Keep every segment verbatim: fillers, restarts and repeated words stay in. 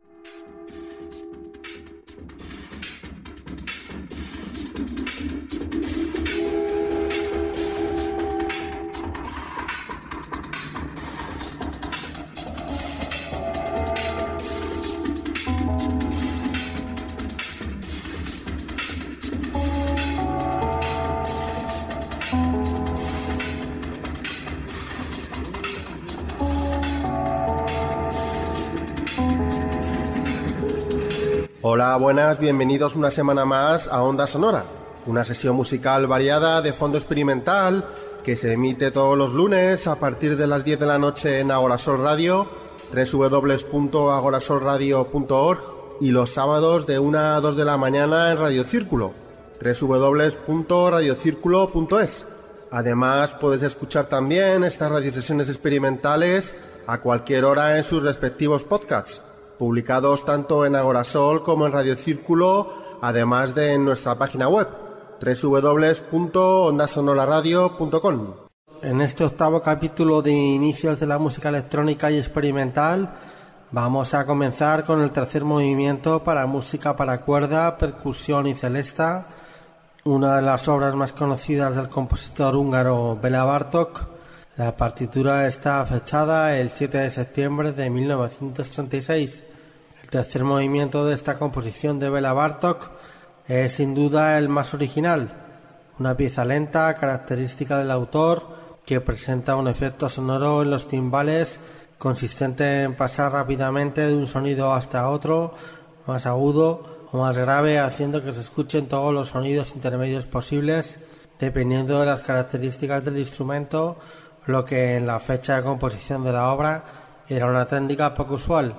Hola, buenas, bienvenidos una semana más a Onda Sonora, una sesión musical variada de fondo experimental que se emite todos los lunes a partir de las diez de la noche en Agorasol Radio, doble u doble u doble u punto agorasol radio punto org, y los sábados de una a dos de la mañana en Radio Círculo, doble u doble u doble u punto radio círculo punto es. Además, puedes escuchar también estas radiosesiones experimentales a cualquier hora en sus respectivos podcasts, publicados tanto en Agorasol como en Radio Círculo, además de en nuestra página web, doble u doble u doble u punto onda sonora radio punto com. En este octavo capítulo de Inicios de la Música Electrónica y Experimental, vamos a comenzar con el tercer movimiento para música para cuerda, percusión y celesta, una de las obras más conocidas del compositor húngaro Béla Bartók. La partitura está fechada el siete de septiembre de mil novecientos treinta y seis. El tercer movimiento de esta composición de Béla Bartók es sin duda el más original, una pieza lenta característica del autor que presenta un efecto sonoro en los timbales consistente en pasar rápidamente de un sonido hasta otro, más agudo o más grave, haciendo que se escuchen todos los sonidos intermedios posibles dependiendo de las características del instrumento, lo que en la fecha de composición de la obra era una técnica poco usual,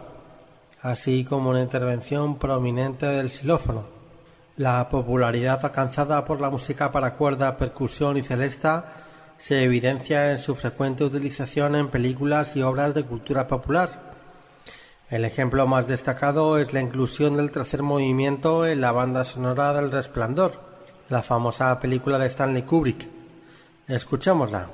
así como una intervención prominente del xilófono. La popularidad alcanzada por la música para cuerda, percusión y celesta se evidencia en su frecuente utilización en películas y obras de cultura popular. El ejemplo más destacado es la inclusión del tercer movimiento en la banda sonora del Resplandor, la famosa película de Stanley Kubrick. Escuchémosla.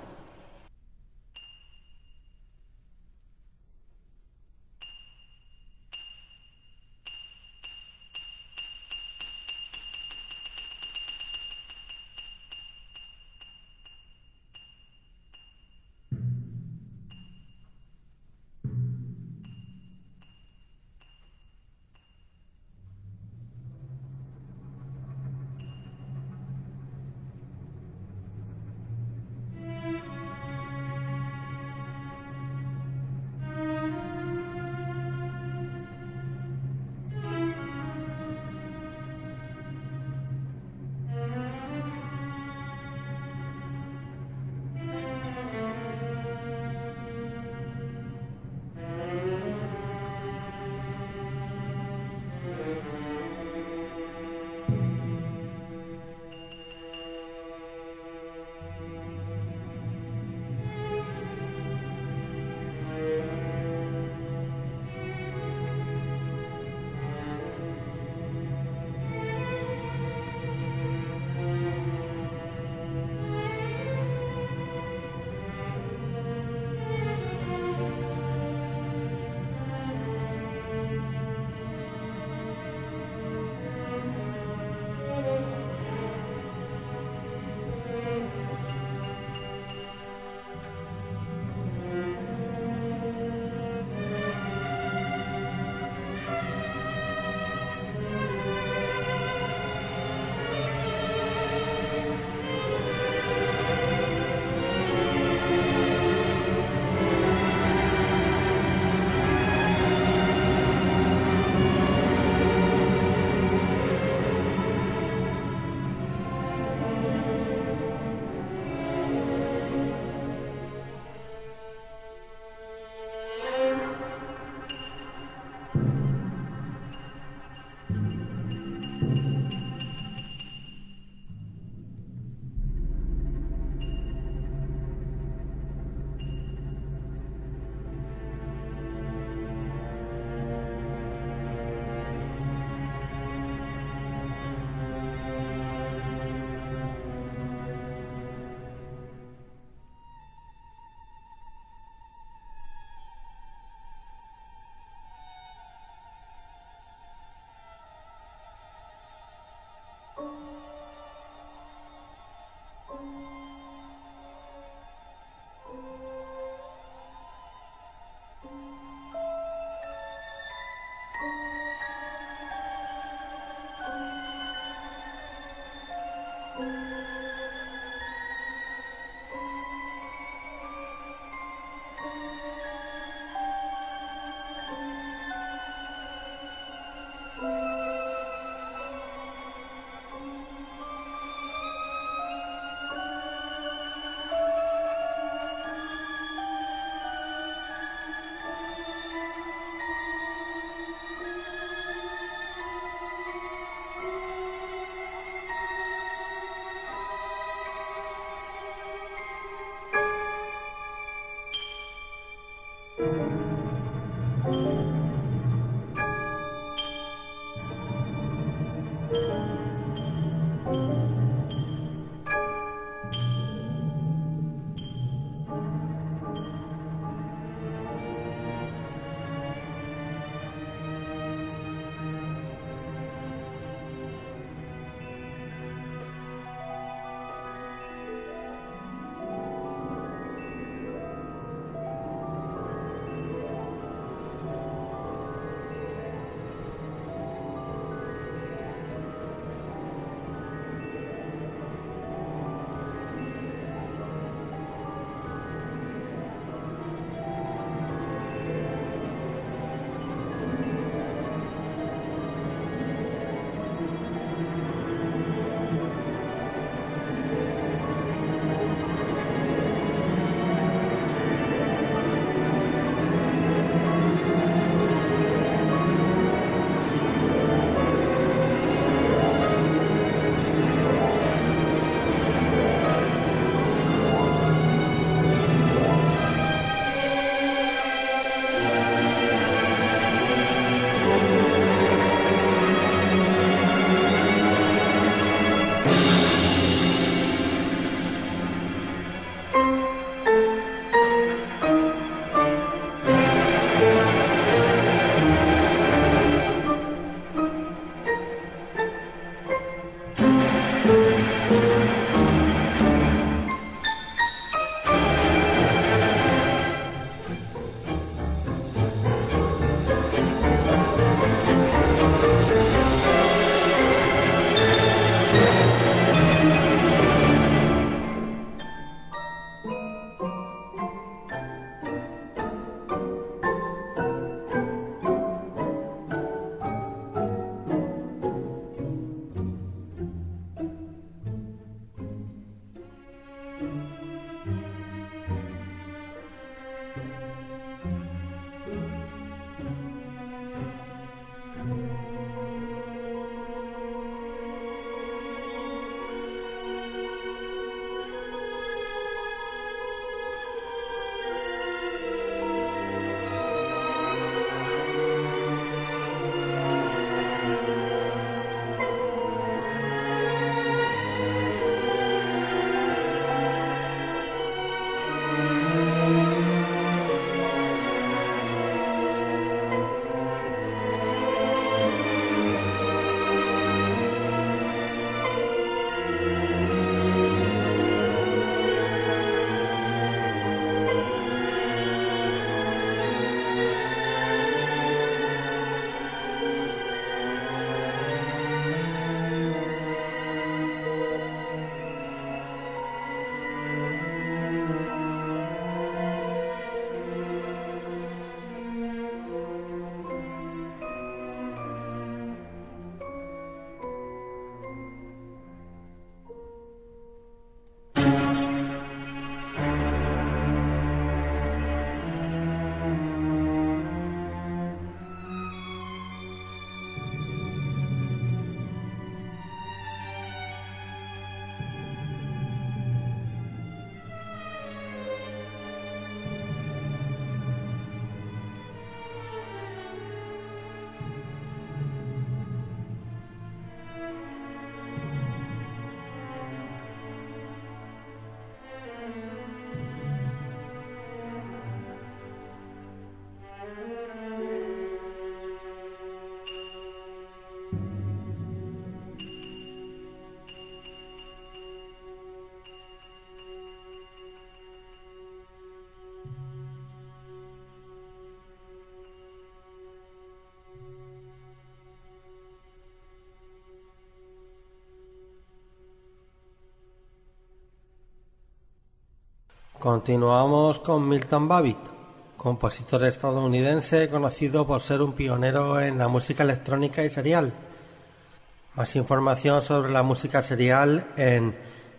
Continuamos con Milton Babbitt, compositor estadounidense conocido por ser un pionero en la música electrónica y serial. Más información sobre la música serial en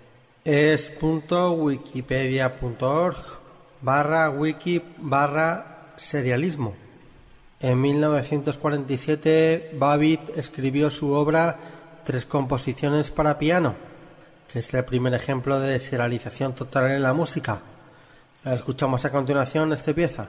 es.wikipedia.org barra wiki barra serialismo. En mil novecientos cuarenta y siete, Babbitt escribió su obra Tres composiciones para piano, que es el primer ejemplo de serialización total en la música. Escuchamos a continuación esta pieza.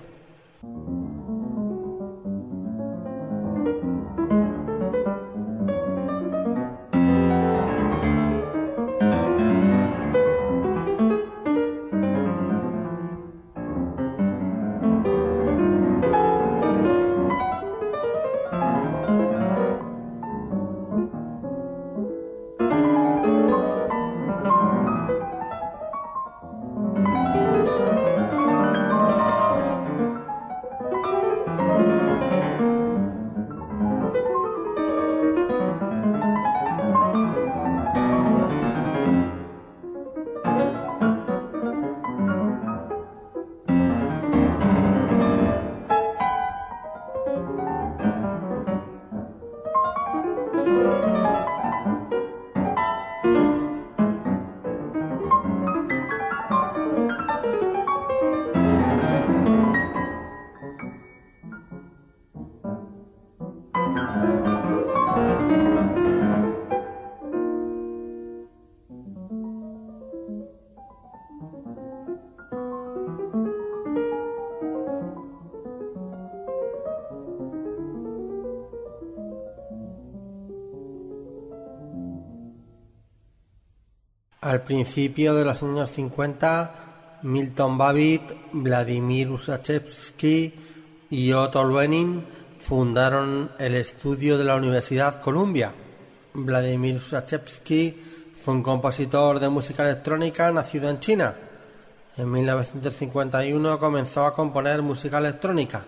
Al principio de los años cincuenta, Milton Babbitt, Vladimir Ussachevsky y Otto Luening fundaron el estudio de la Universidad Columbia. Vladimir Ussachevsky fue un compositor de música electrónica nacido en China. En mil novecientos cincuenta y uno comenzó a componer música electrónica.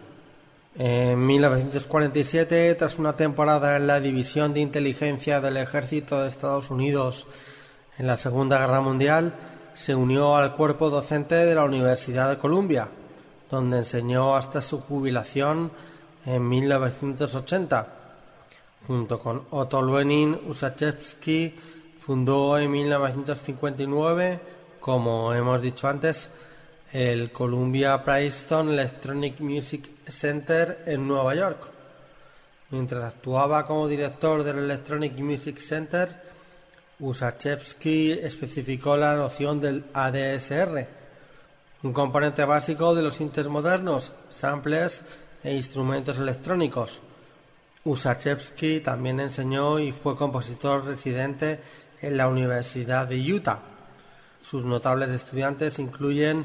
En mil novecientos cuarenta y siete, tras una temporada en la División de Inteligencia del Ejército de Estados Unidos en la Segunda Guerra Mundial, se unió al cuerpo docente de la Universidad de Columbia, donde enseñó hasta su jubilación en mil novecientos ochenta. Junto con Otto Luening, Ussachevsky fundó en mil novecientos cincuenta y nueve, como hemos dicho antes, el Columbia Princeton Electronic Music Center en Nueva York. Mientras actuaba como director del Electronic Music Center, Ussachevsky especificó la noción del A D S R, un componente básico de los sintes modernos, samplers e instrumentos electrónicos. Ussachevsky también enseñó y fue compositor residente en la Universidad de Utah. Sus notables estudiantes incluyen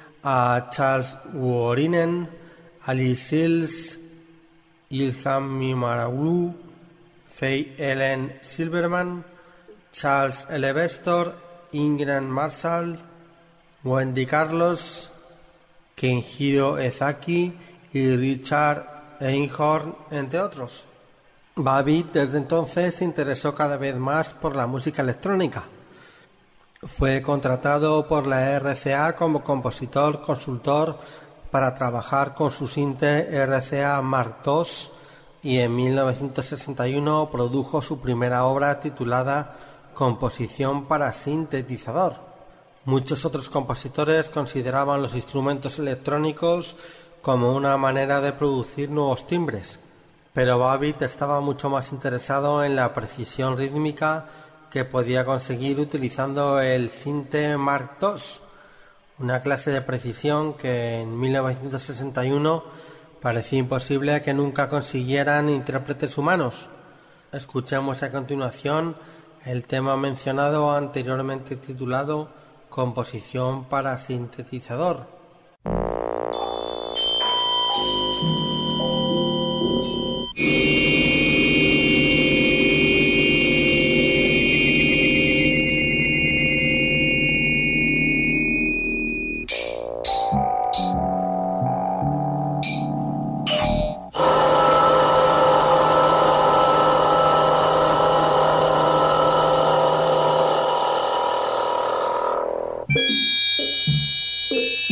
a Charles Wuorinen, Alice Sills, Ilham Mimaroglu, Faye Ellen Silverman, Charles Elevestor, Ingrid Marshall, Wendy Carlos, Kenjiro Ezaki y Richard Einhorn, entre otros. Babbitt desde entonces se interesó cada vez más por la música electrónica. Fue contratado por la R C A como compositor consultor para trabajar con su sinte R C A Mark dos y en mil novecientos sesenta y uno produjo su primera obra titulada Composición para sintetizador. Muchos otros compositores consideraban los instrumentos electrónicos como una manera de producir nuevos timbres, pero Babbitt estaba mucho más interesado en la precisión rítmica que podía conseguir utilizando el sinte Mark dos, una clase de precisión que en mil novecientos sesenta y uno parecía imposible que nunca consiguieran intérpretes humanos. Escuchemos a continuación el tema mencionado anteriormente titulado Composición para sintetizador. Beep.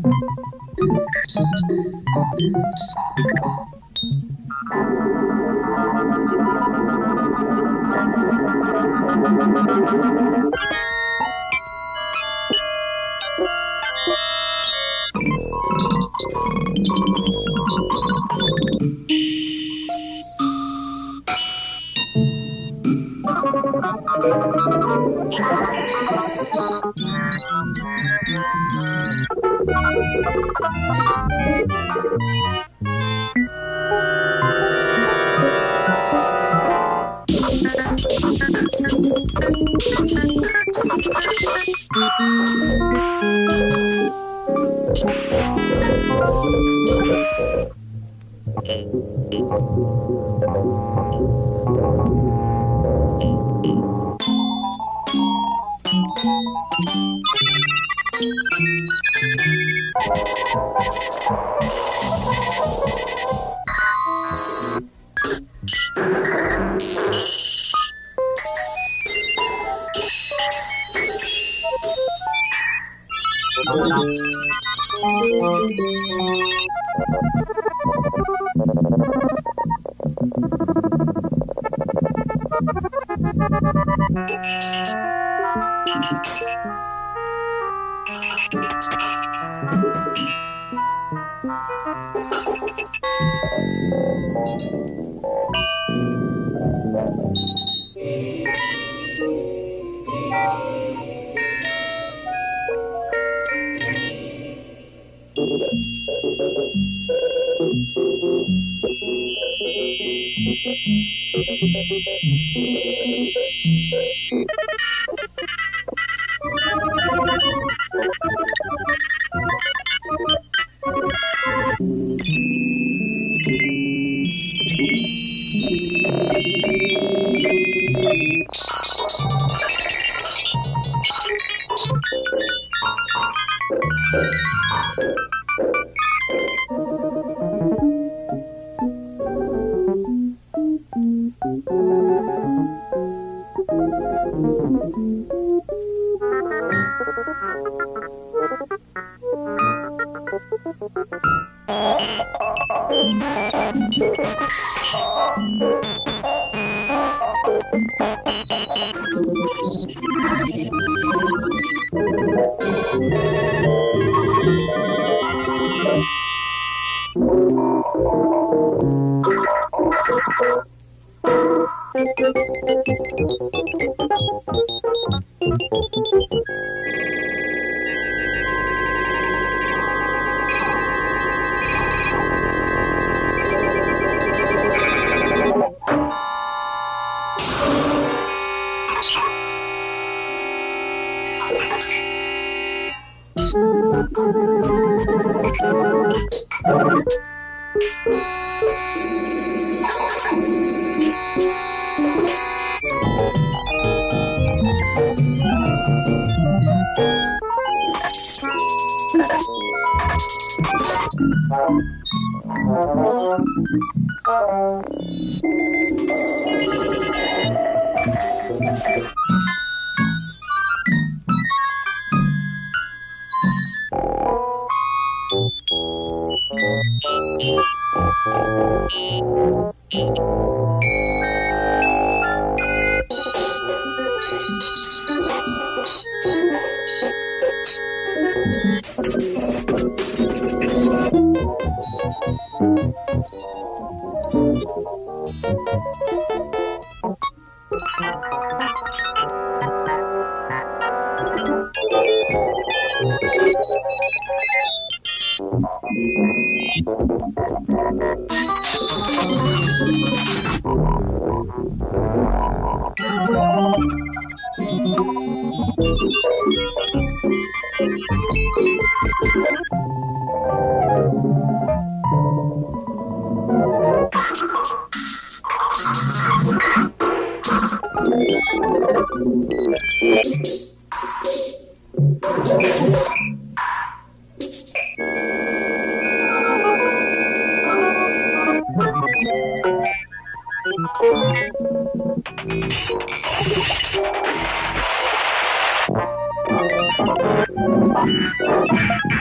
Thank you.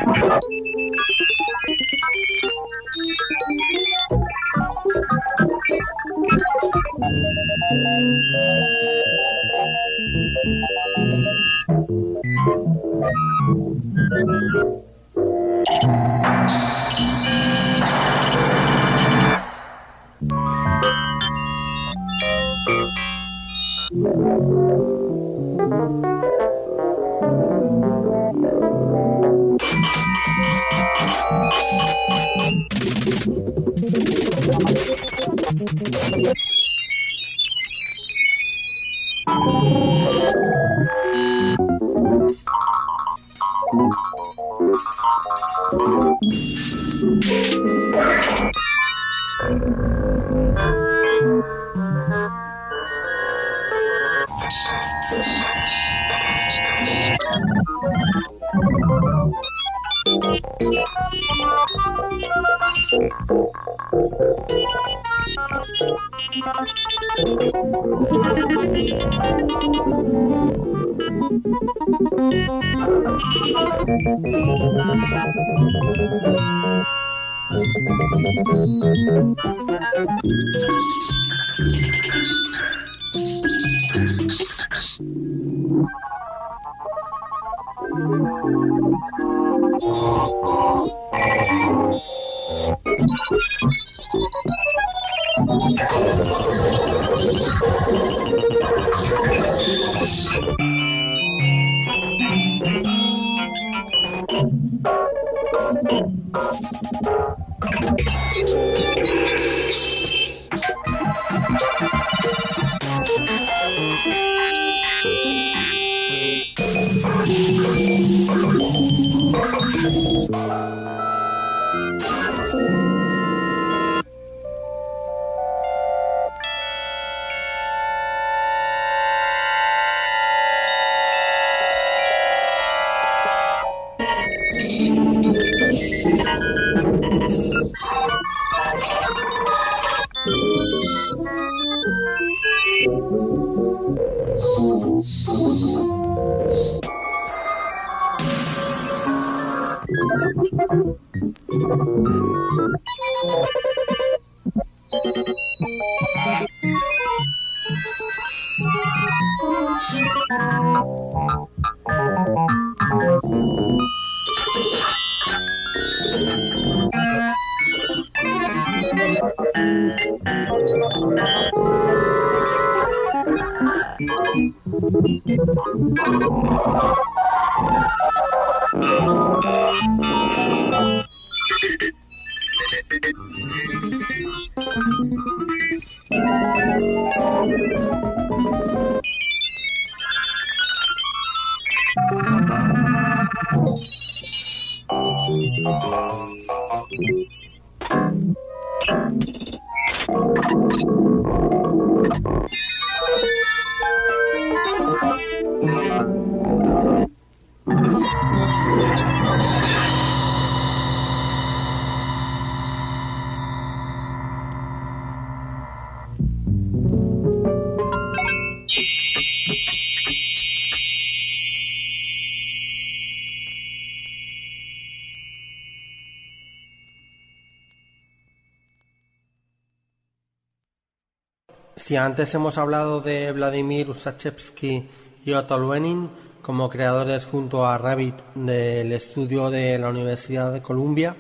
Si antes hemos hablado de Vladimir Ussachevsky y Otto Luening como creadores junto a Rabbit del estudio de la Universidad de Columbia,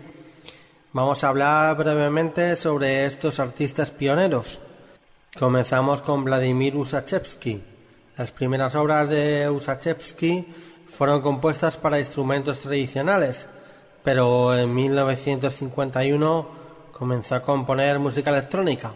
vamos a hablar brevemente sobre estos artistas pioneros. Comenzamos con Vladimir Ussachevsky. Las primeras obras de Ussachevsky fueron compuestas para instrumentos tradicionales, pero en mil novecientos cincuenta y uno comenzó a componer música electrónica.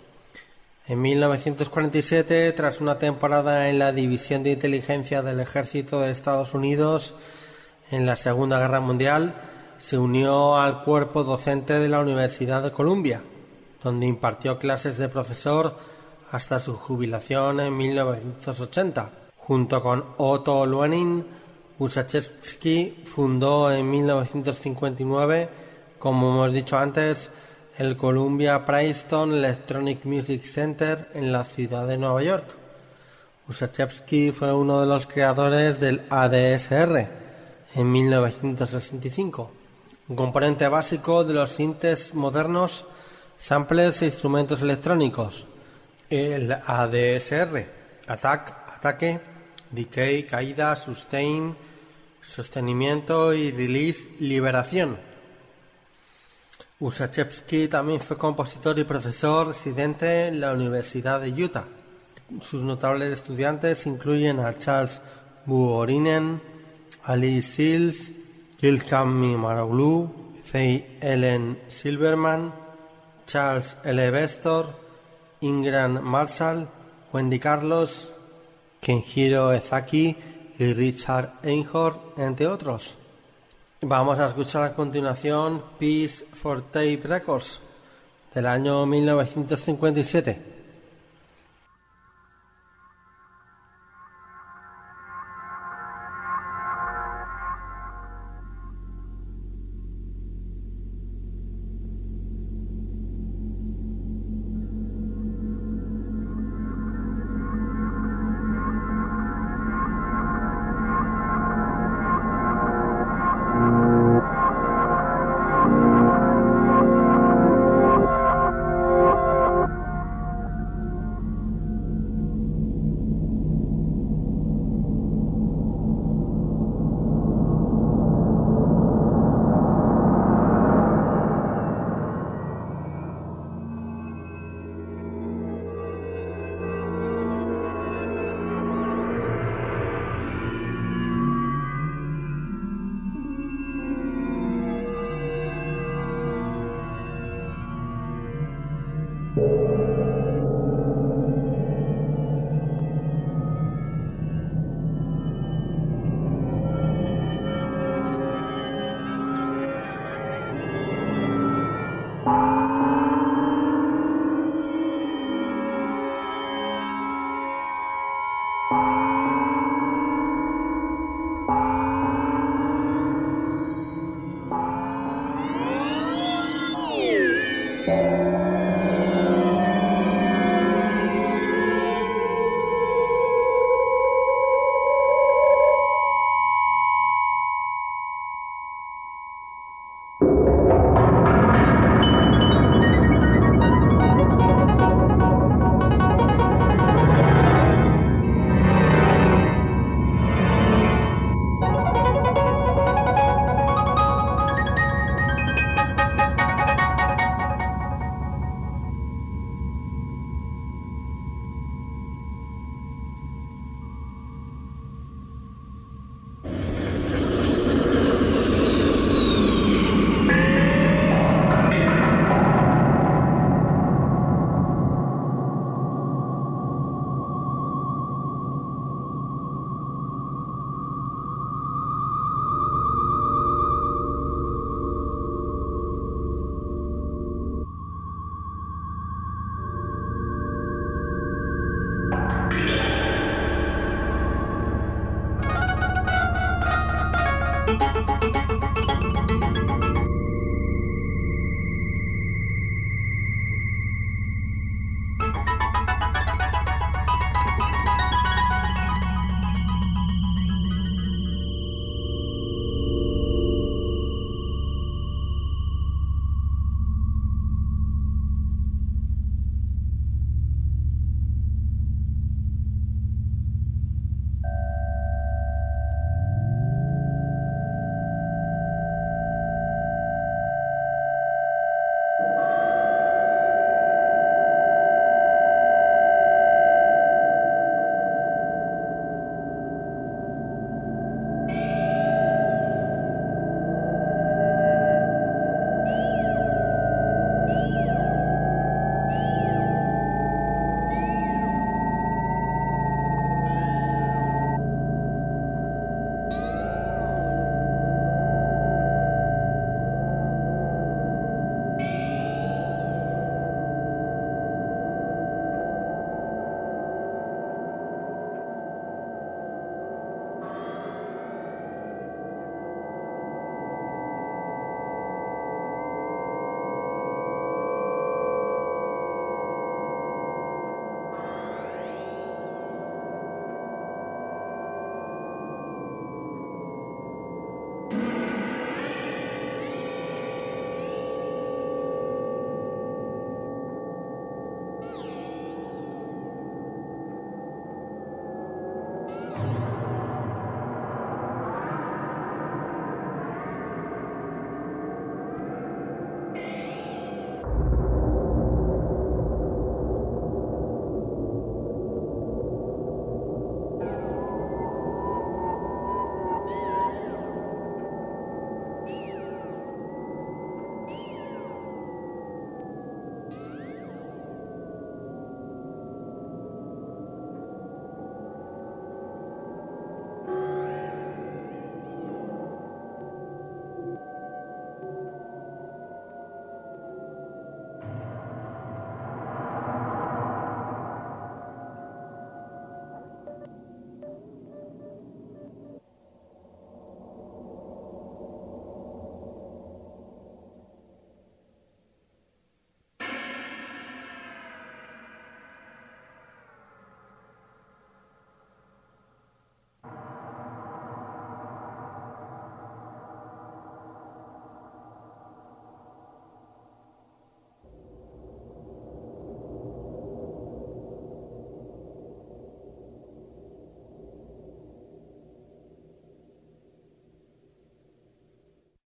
En mil novecientos cuarenta y siete, tras una temporada en la División de Inteligencia del Ejército de Estados Unidos en la Segunda Guerra Mundial, se unió al cuerpo docente de la Universidad de Columbia, donde impartió clases de profesor hasta su jubilación en mil novecientos ochenta. Junto con Otto Luening, Ussachevsky fundó en mil novecientos cincuenta y nueve, como hemos dicho antes, el Columbia Princeton Electronic Music Center en la ciudad de Nueva York. Ussachevsky fue uno de los creadores del A D S R, en mil novecientos sesenta y cinco. Un componente básico de los sintes modernos, samplers e instrumentos electrónicos. El A D S R, Attack, Ataque, Decay, Caída, Sustain, Sostenimiento y Release, Liberación. Ussachevsky también fue compositor y profesor residente en la Universidad de Utah. Sus notables estudiantes incluyen a Charles Vuorinen, Ali Sills, Ilham Maroglu, Faye Ellen Silverman, Charles L. Bestor, Ingram Marshall, Wendy Carlos, Kenjiro Ezaki y Richard Einhorn, entre otros. Vamos a escuchar a continuación Peace for Tape Records del año mil novecientos cincuenta y siete.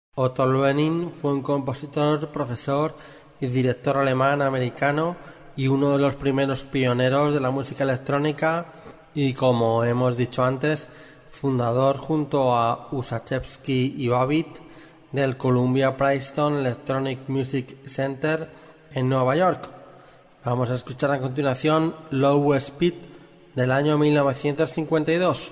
Otto Luening fue un compositor, profesor y director alemán-americano y uno de los primeros pioneros de la música electrónica y, como hemos dicho antes, fundador junto a Ussachevsky y Babbitt del Columbia Princeton Electronic Music Center en Nueva York. Vamos a escuchar a continuación Low Speed del año mil novecientos cincuenta y dos.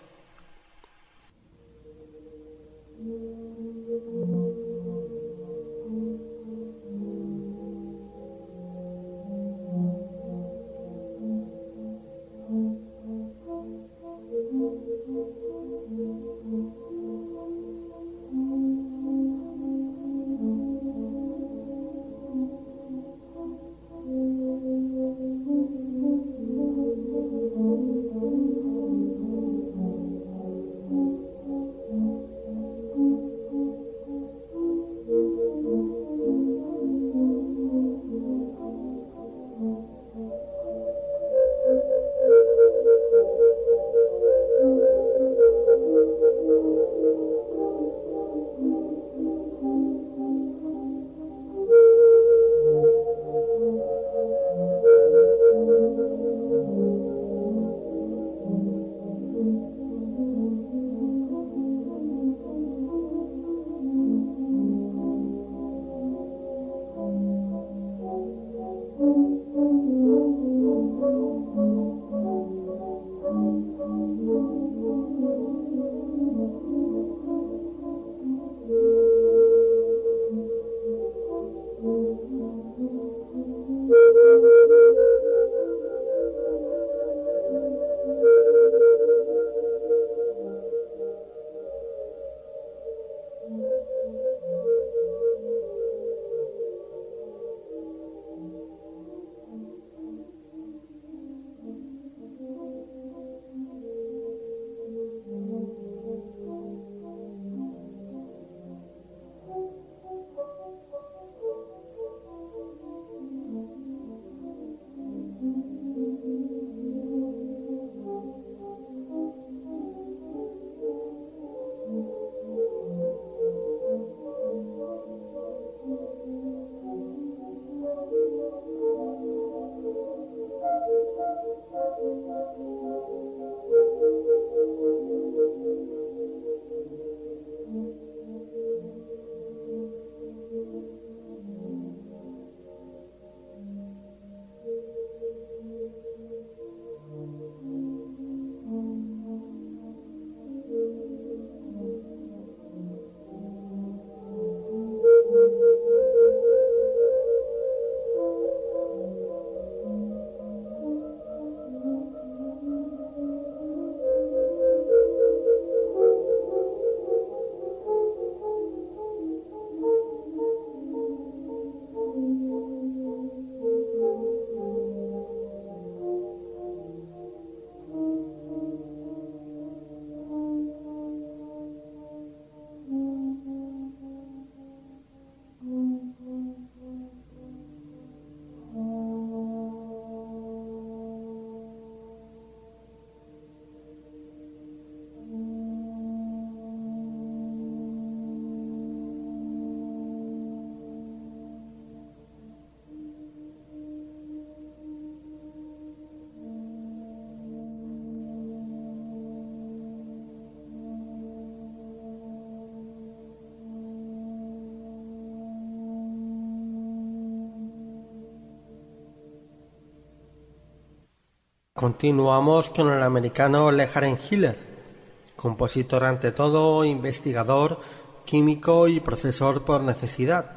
Continuamos con el americano Leharen Hiller, compositor ante todo, investigador, químico y profesor por necesidad.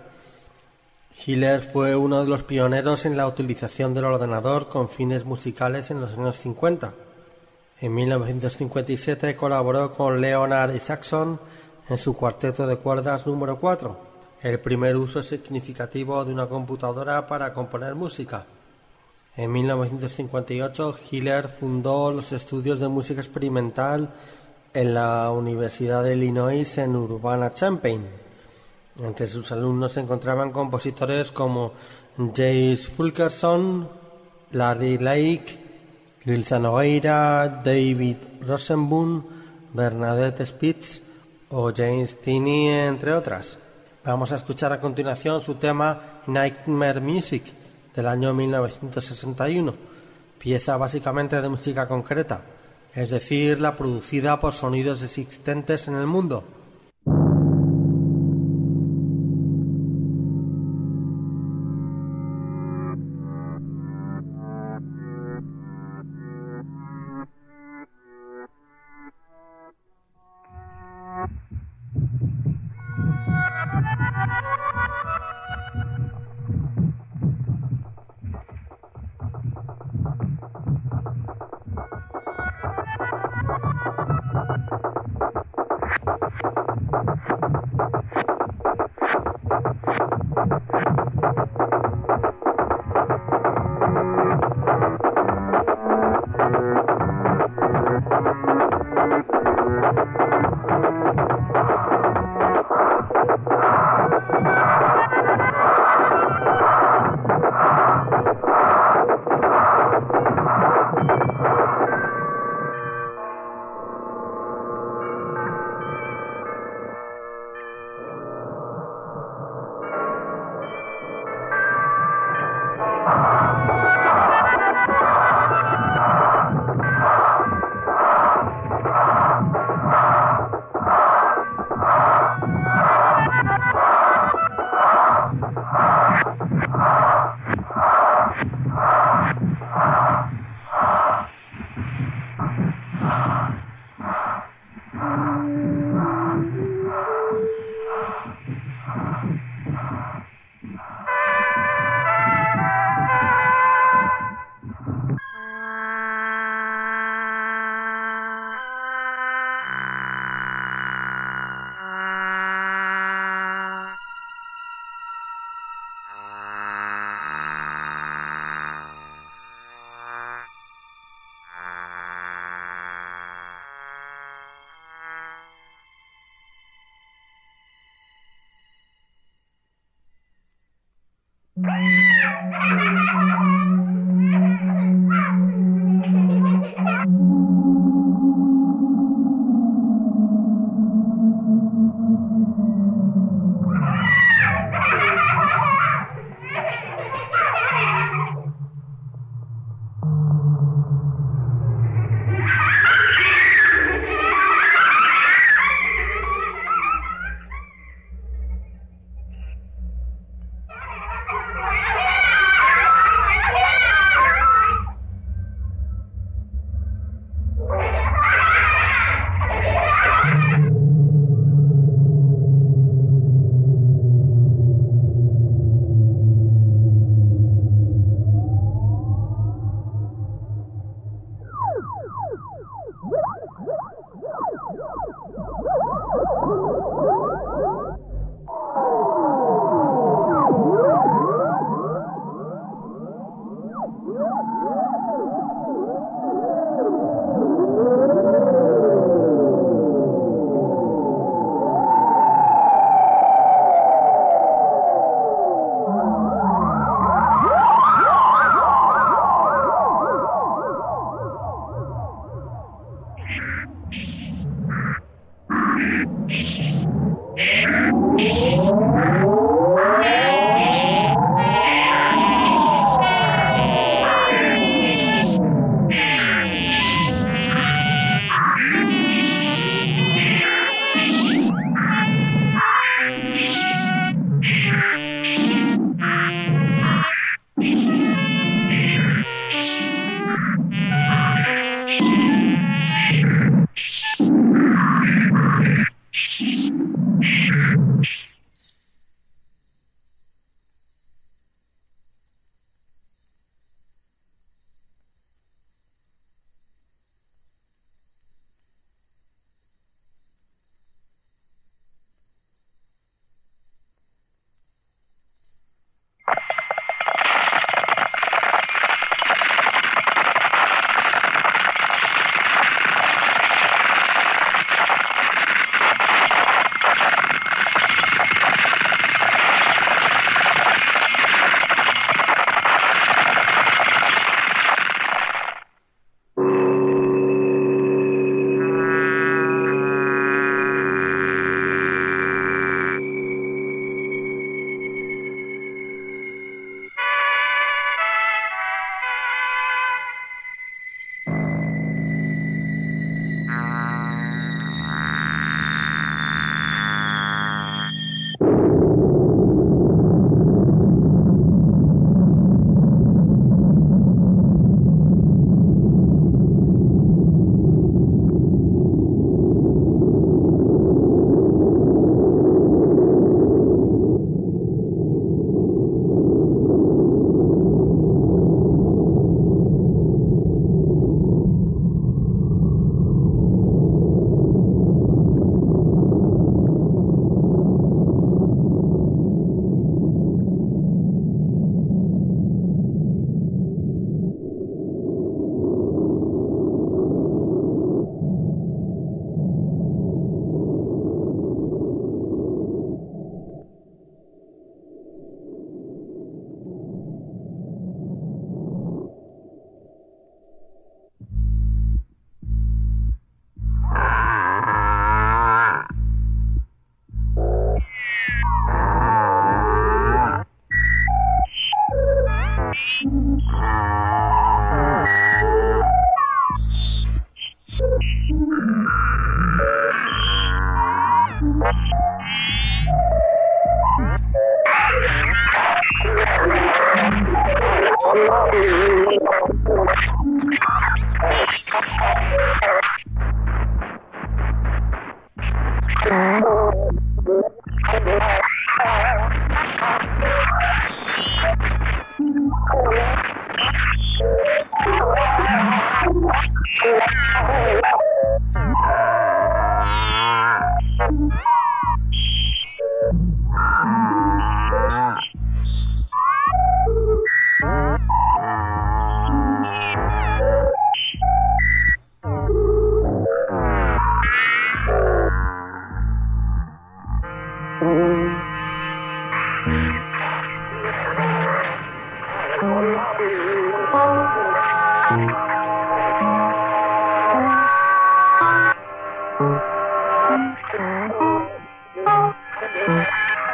Hiller fue uno de los pioneros en la utilización del ordenador con fines musicales en los años cincuenta. En mil novecientos cincuenta y siete colaboró con Leonard Isaacson en su cuarteto de cuerdas número cuatro, el primer uso significativo de una computadora para componer música. En mil novecientos cincuenta y ocho, Hiller fundó los estudios de música experimental en la Universidad de Illinois en Urbana-Champaign. Entre sus alumnos se encontraban compositores como Jace Fulkerson, Larry Lake, Lilza Nogueira, David Rosenboom, Bernadette Spitz o James Tinney, entre otras. Vamos a escuchar a continuación su tema Nightmare Music del año mil novecientos sesenta y uno, pieza básicamente de música concreta, es decir, la producida por sonidos existentes en el mundo.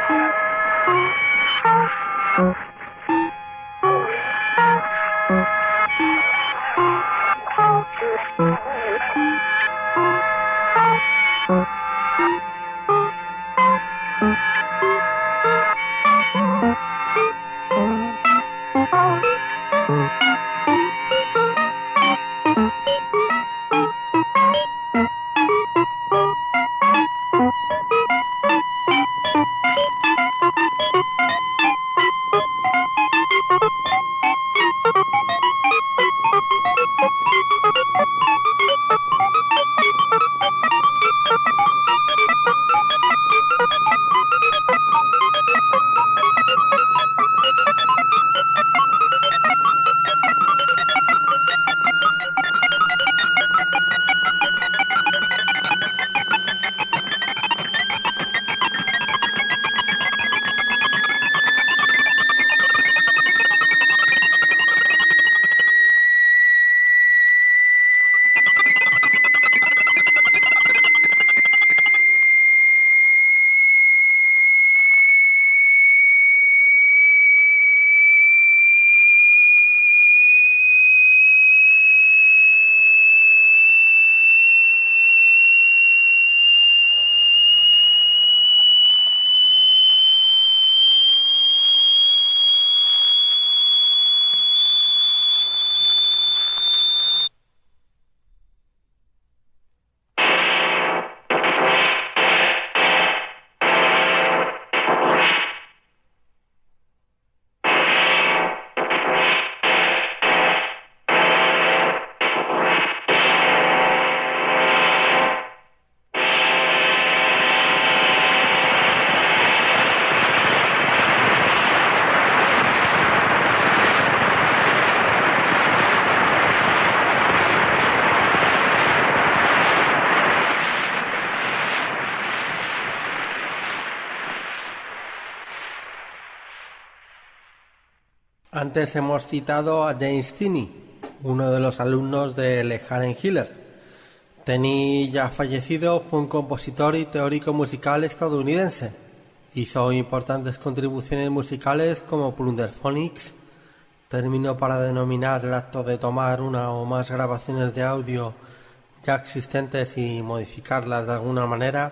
Antes hemos citado a James Tenney, uno de los alumnos de Helen Hiller. Tenney, ya fallecido, fue un compositor y teórico musical estadounidense. Hizo importantes contribuciones musicales como Plunderphonics, término para denominar el acto de tomar una o más grabaciones de audio ya existentes y modificarlas de alguna manera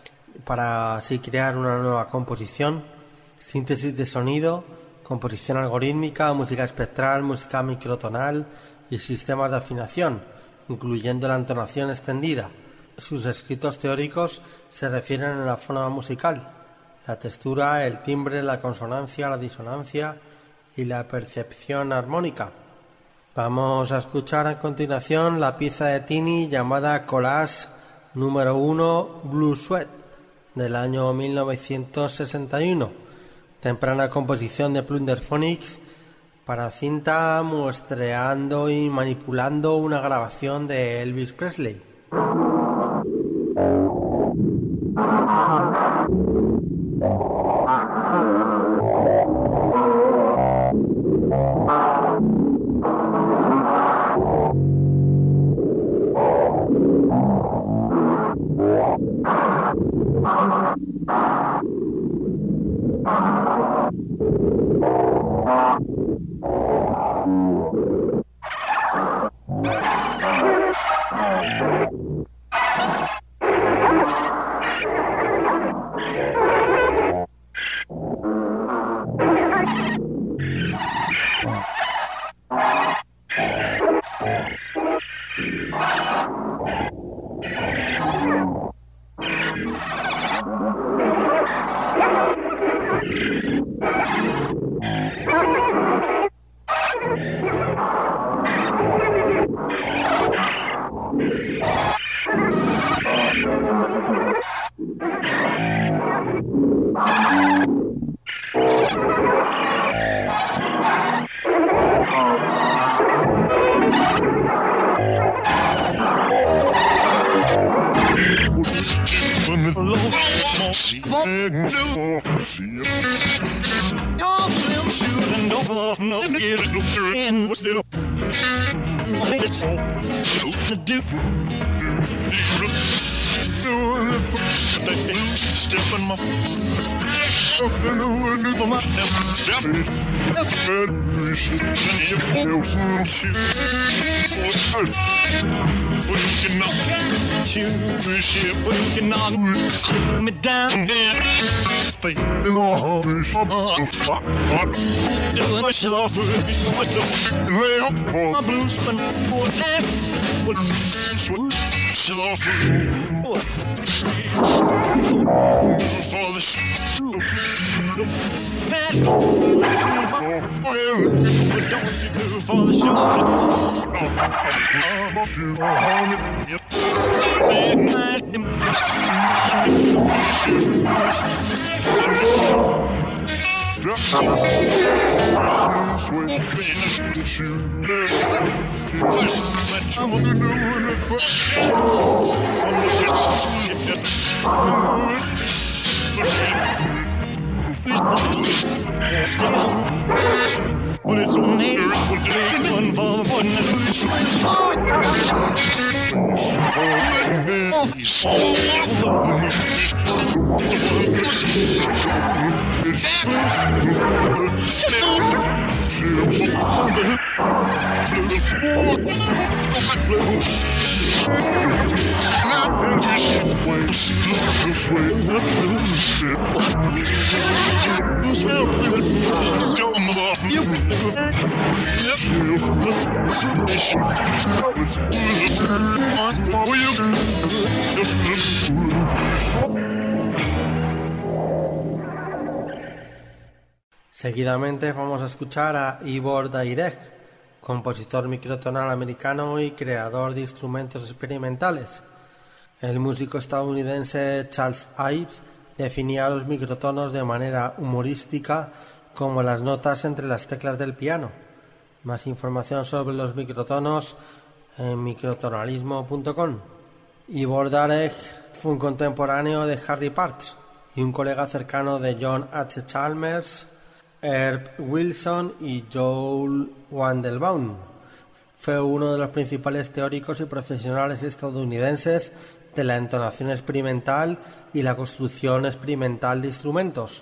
para así crear una nueva composición, síntesis de sonido, composición algorítmica, música espectral, música microtonal y sistemas de afinación, incluyendo la entonación extendida. Sus escritos teóricos se refieren a la forma musical, la textura, el timbre, la consonancia, la disonancia y la percepción armónica. Vamos a escuchar a continuación la pieza de Tenney llamada Collage número uno Blue Sweat del año mil novecientos sesenta y uno, temprana composición de Plunderphonics para cinta muestreando y manipulando una grabación de Elvis Presley. me down my blue spin for that for this for the show. But it's only one for the one that Seguidamente vamos a escuchar a Ivor Direct, compositor microtonal americano y creador de instrumentos experimentales. El músico estadounidense Charles Ives definía los microtonos de manera humorística como las notas entre las teclas del piano. Más información sobre los microtonos en microtonalismo punto com. Ivor Direct fue un contemporáneo de Harry Parks y un colega cercano de John H. Chalmers, Herb Wilson y Joel Wandelbaum. Fue uno de los principales teóricos y profesionales estadounidenses de la entonación experimental y la construcción experimental de instrumentos.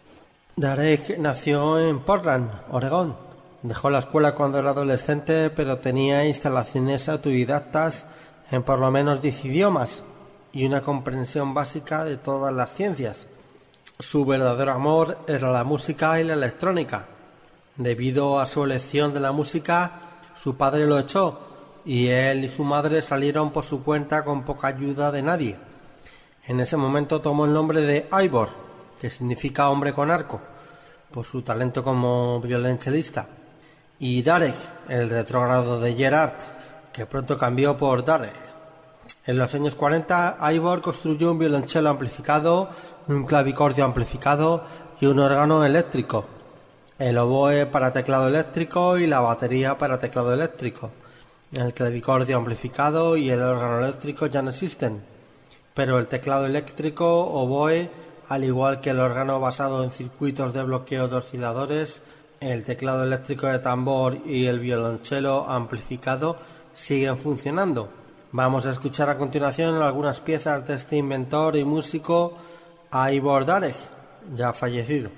Direct nació en Portland, Oregón. Dejó la escuela cuando era adolescente, pero tenía instalaciones autodidactas en por lo menos diez idiomas y una comprensión básica de todas las ciencias. Su verdadero amor era la música y la electrónica. Debido a su elección de la música, su padre lo echó y él y su madre salieron por su cuenta con poca ayuda de nadie. En ese momento tomó el nombre de Ivor, que significa hombre con arco, por su talento como violonchelista, y Direct, el retrógrado de Gerard, que pronto cambió por Direct. En los años cuarenta, Ivor construyó un violonchelo amplificado, un clavicordio amplificado y un órgano eléctrico, el oboe para teclado eléctrico y la batería para teclado eléctrico. El clavicordio amplificado y el órgano eléctrico ya no existen, pero el teclado eléctrico, oboe, al igual que el órgano basado en circuitos de bloqueo de osciladores, el teclado eléctrico de tambor y el violonchelo amplificado siguen funcionando. Vamos a escuchar a continuación algunas piezas de este inventor y músico Ivor Direct, ya fallecido.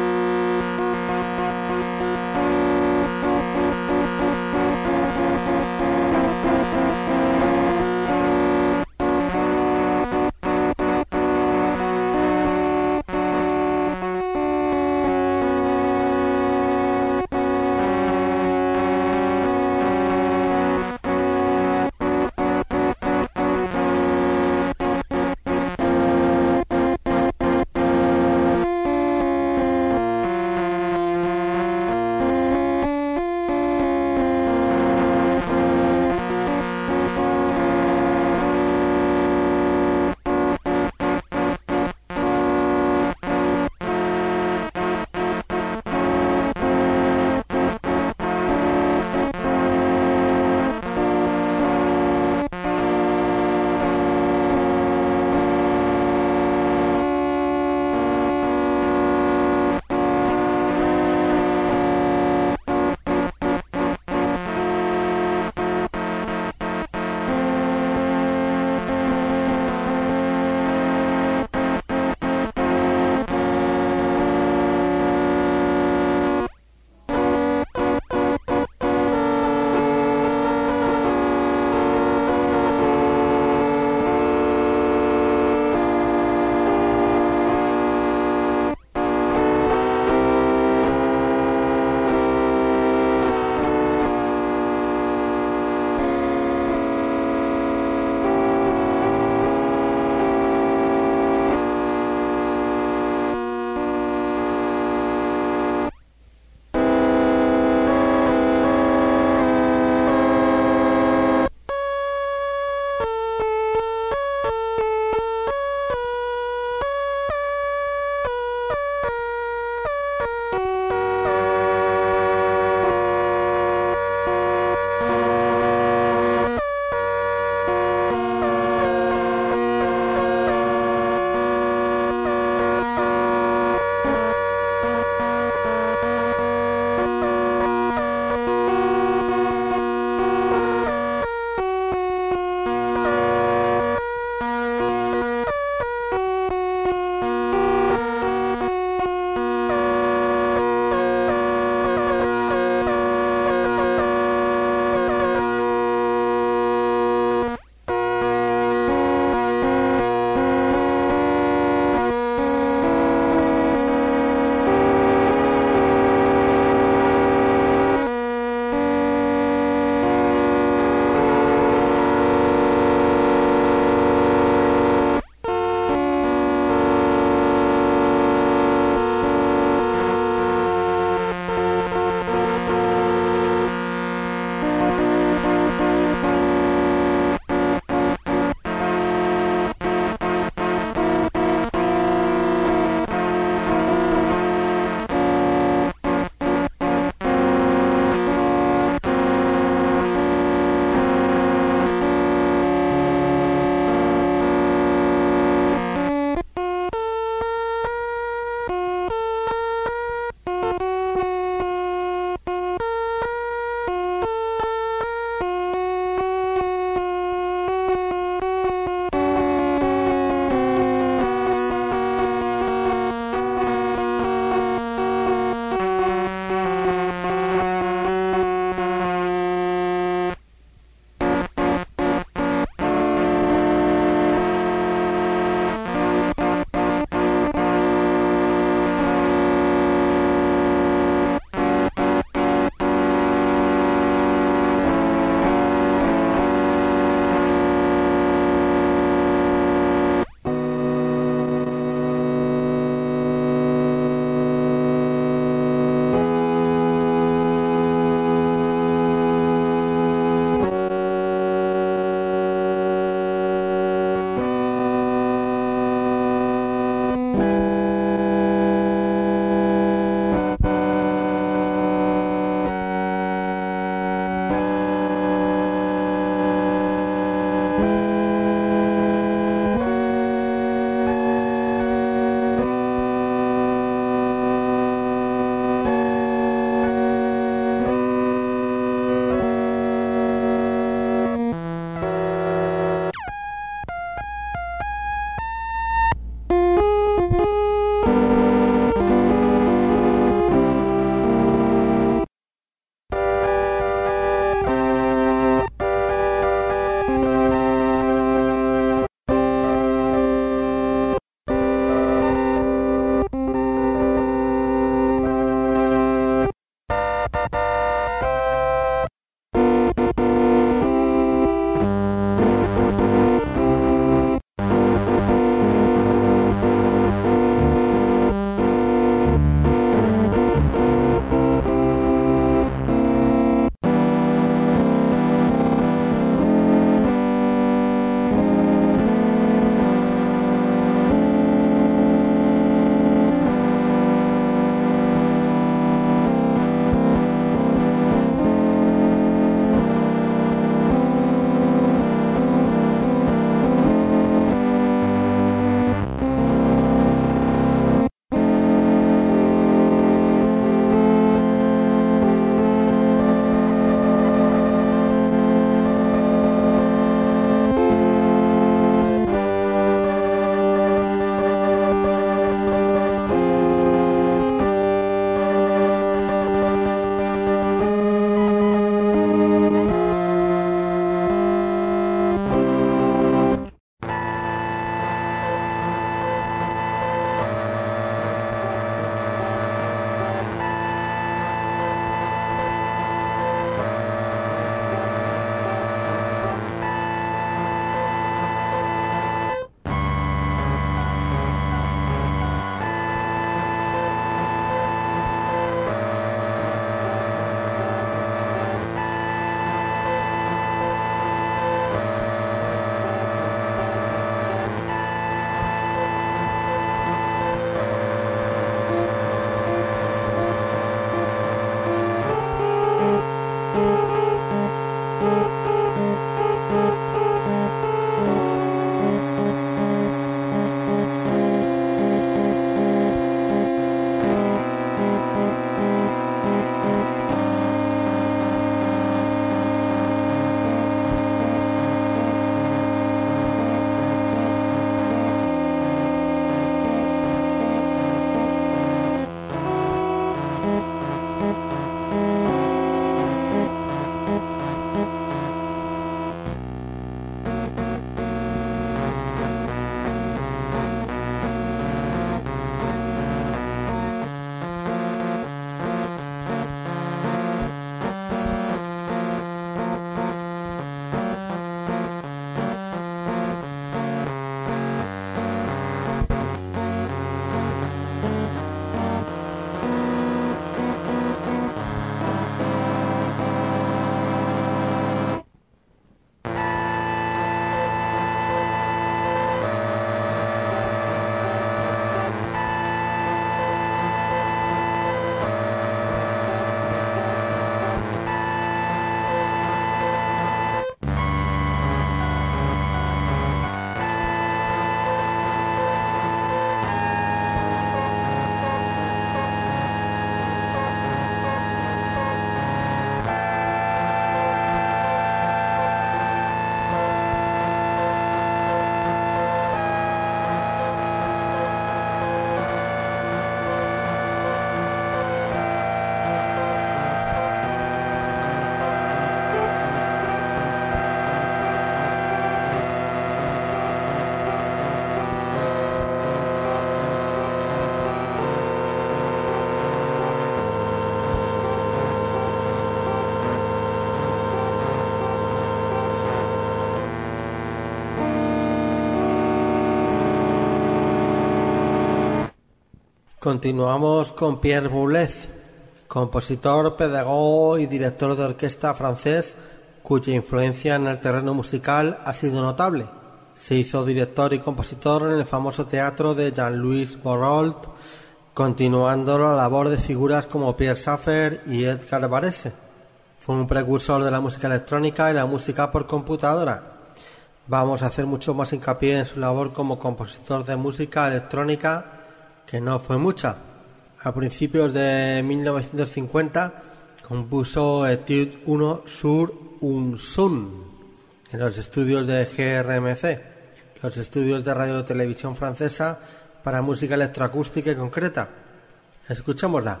Continuamos con Pierre Boulez, compositor, pedagogo y director de orquesta francés, cuya influencia en el terreno musical ha sido notable. Se hizo director y compositor en el famoso teatro de Jean-Louis Borrault, continuando la labor de figuras como Pierre Schaeffer y Edgar Varese. Fue un precursor de la música electrónica y la música por computadora. Vamos a hacer mucho más hincapié en su labor como compositor de música electrónica, que no fue mucha. A principios de mil novecientos cincuenta compuso Etude uno sur un son en los estudios de G R M C, los estudios de radio y televisión francesa para música electroacústica y concreta. Escuchémosla.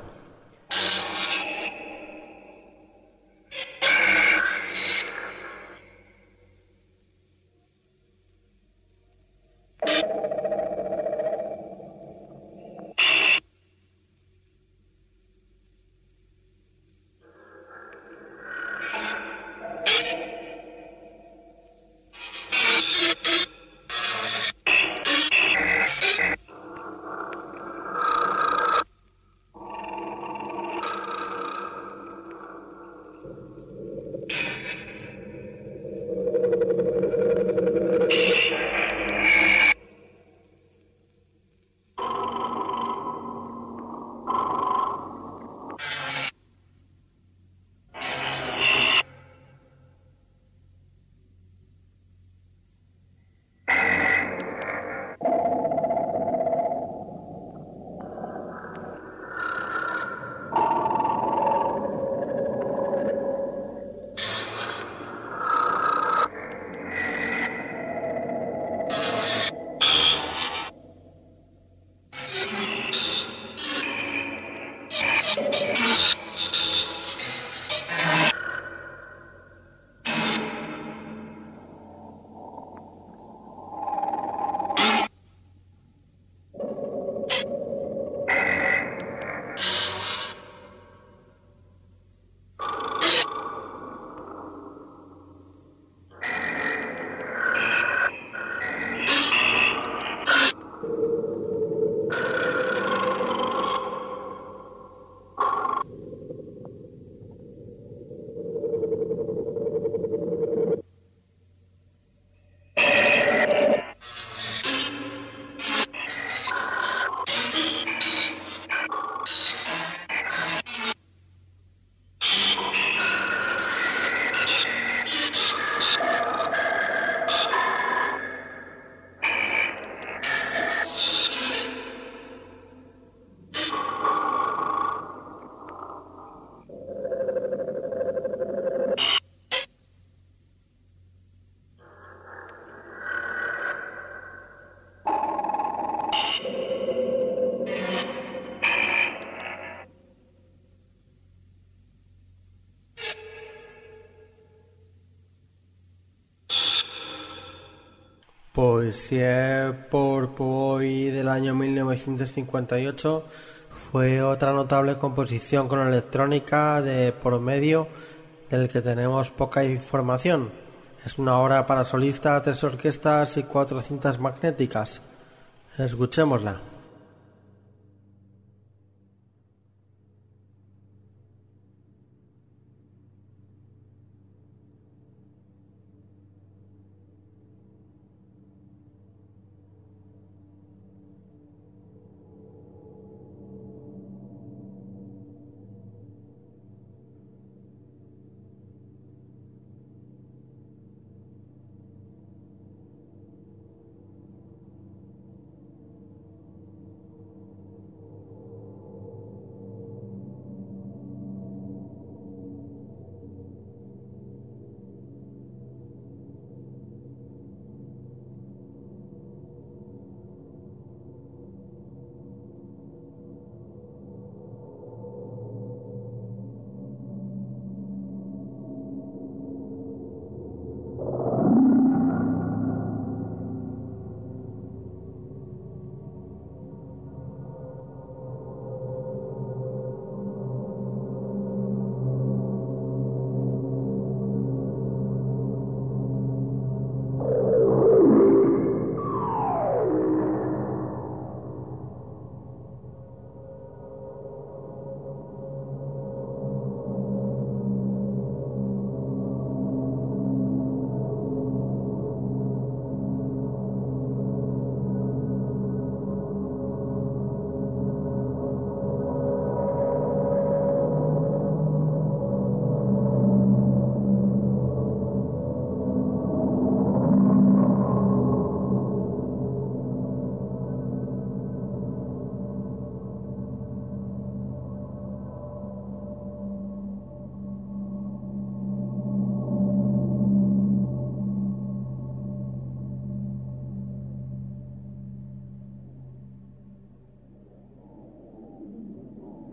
Poesía por Poi del año mil novecientos cincuenta y ocho fue otra notable composición con electrónica de por medio del que tenemos poca información. Es una obra para solista, tres orquestas y cuatro cintas magnéticas. Escuchémosla.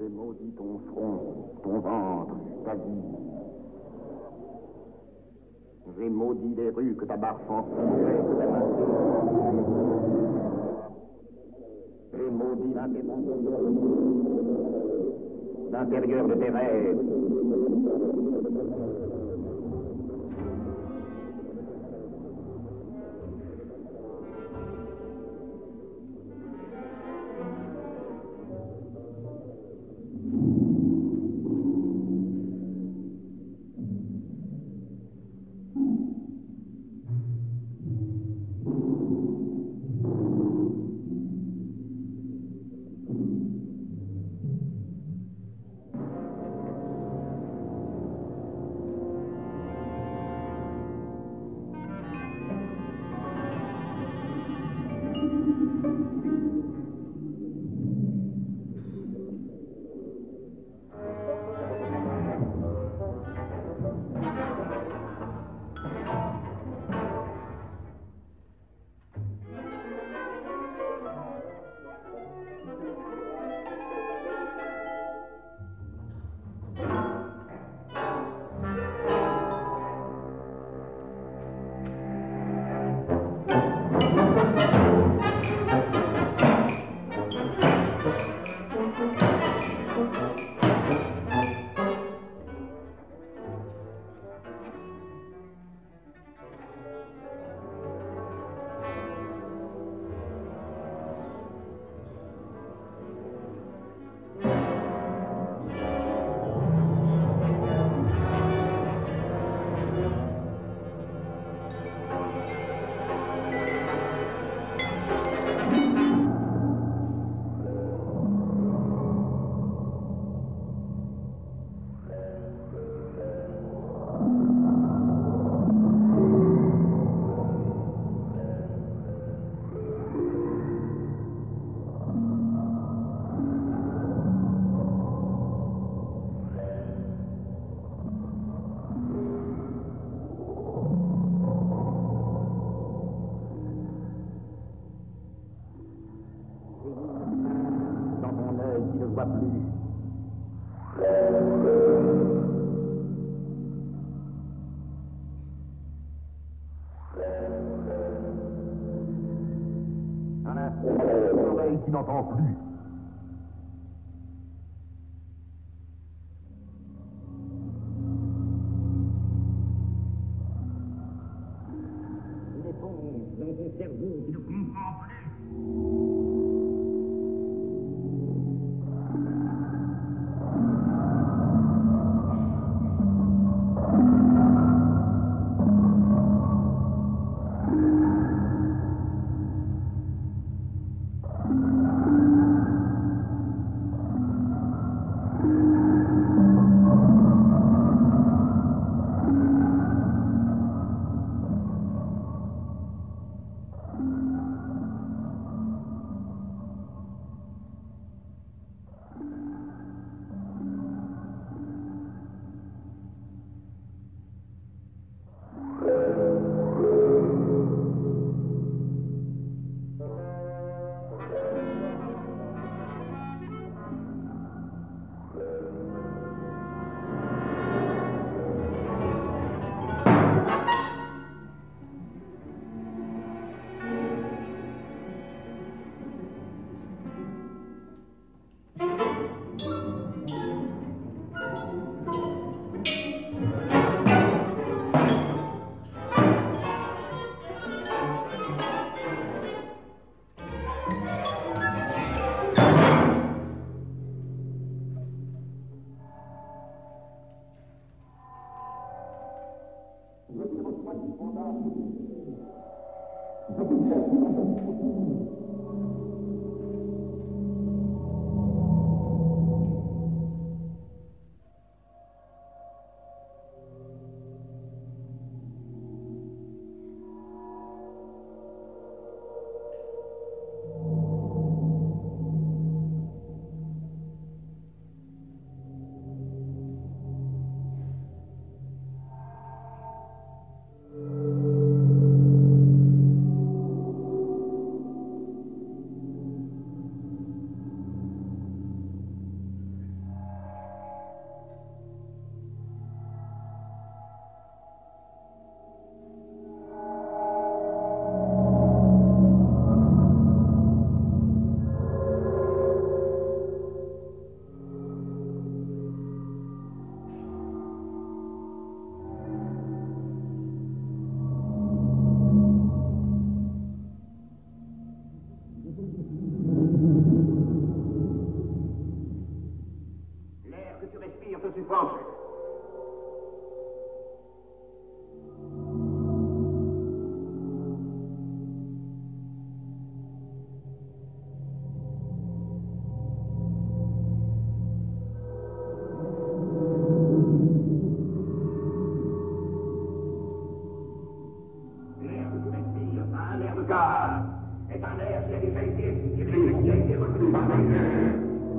J'ai maudit ton front, ton ventre, ta vie. J'ai maudit les rues que ta barre s'enfonçait, que ta main. J'ai maudit l'intérieur, l'intérieur de tes rêves. Qui n'entend plus. Une éponge dans ton cerveau qui ne comprend plus. Stuttgart est un air qui a déjà été expiré ou qui a été retenu par quelqu'un.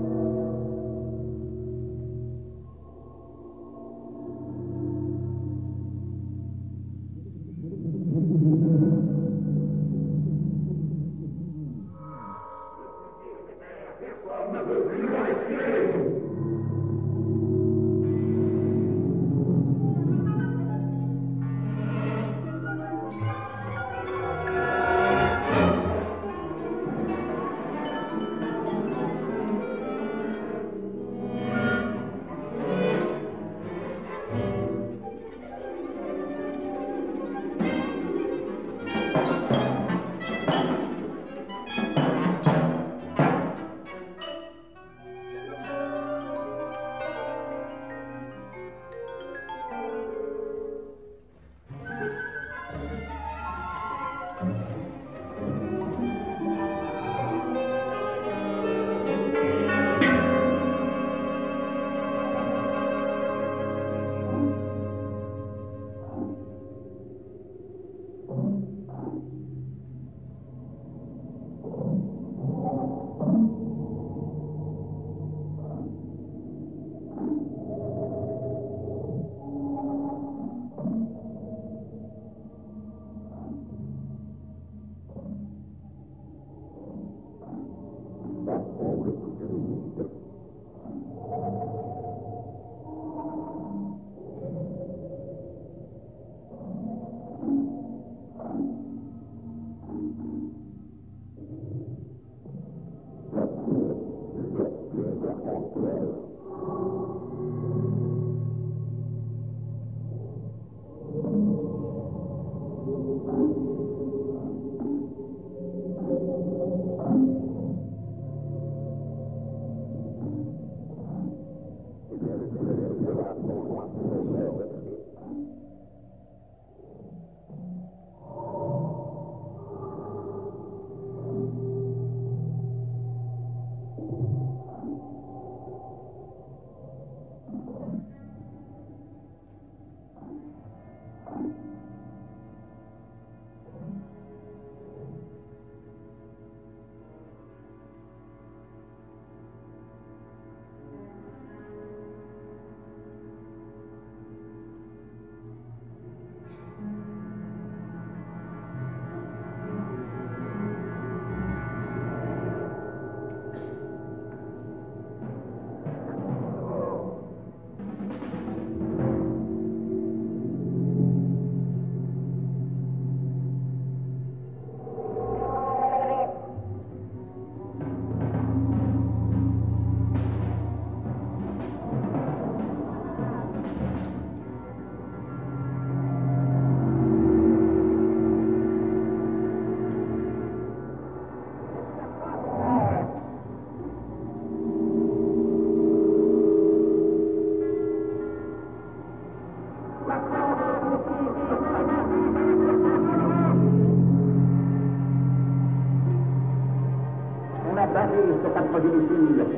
Cet acte difficile.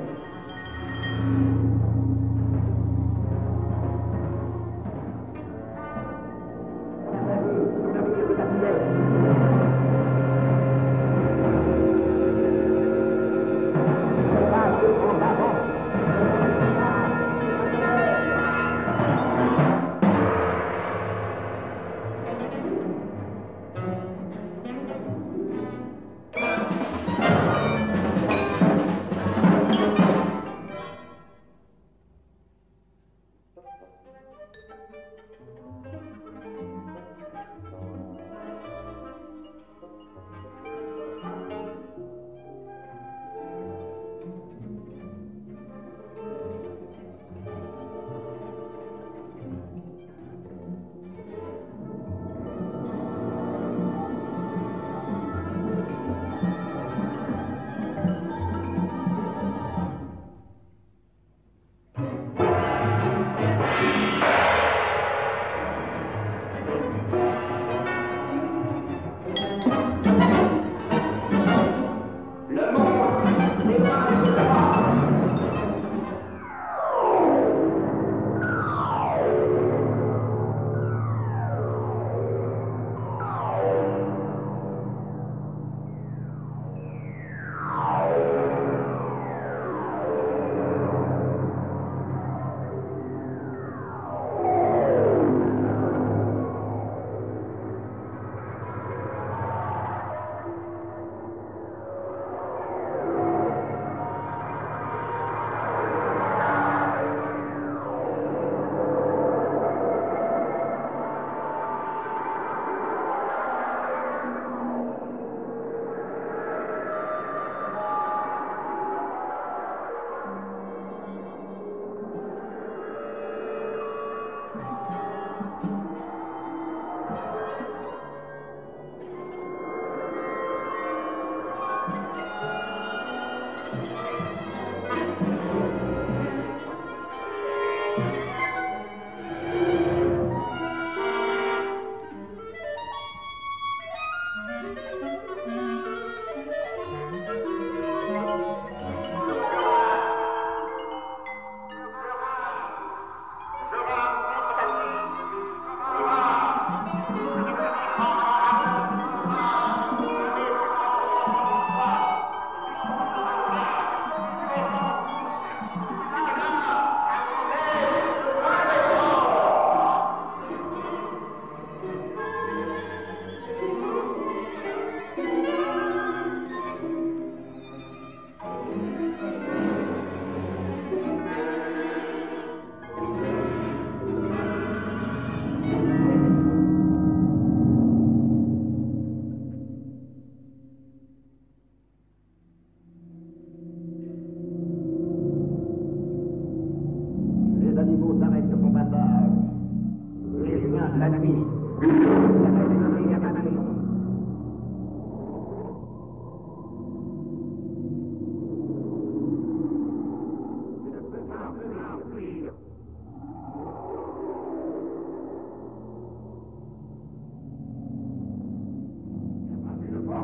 Thank you.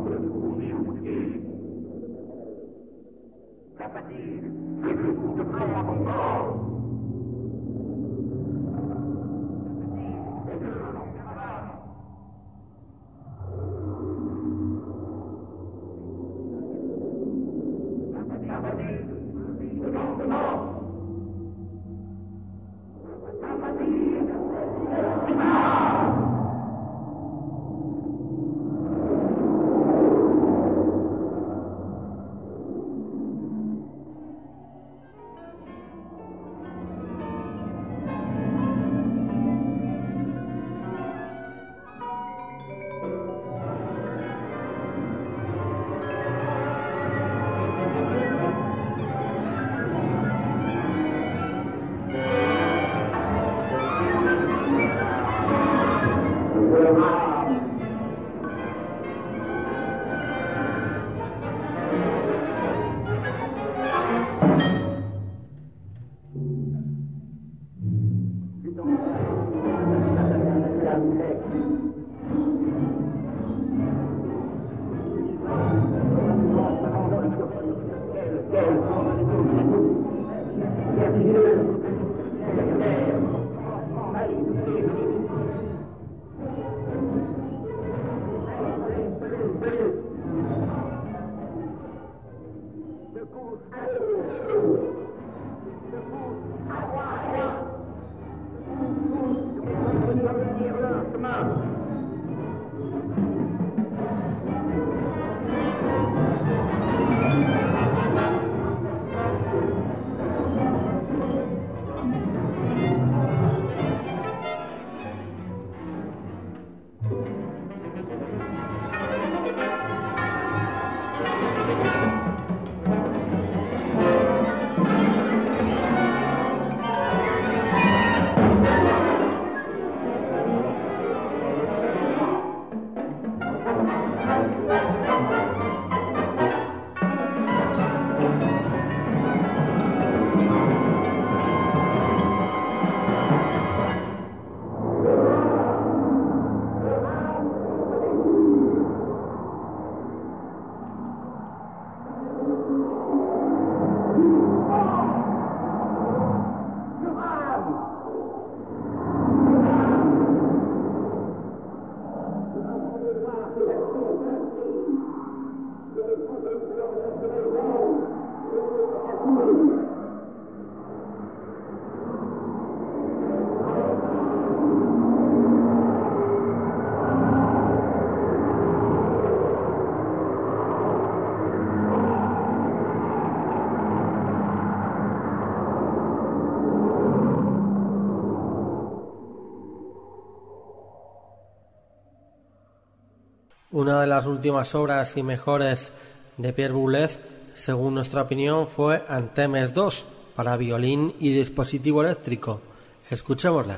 Una de las últimas obras y mejores de Pierre Boulez, según nuestra opinión, fue Anthemes dos, para violín y dispositivo eléctrico. Escuchémosla.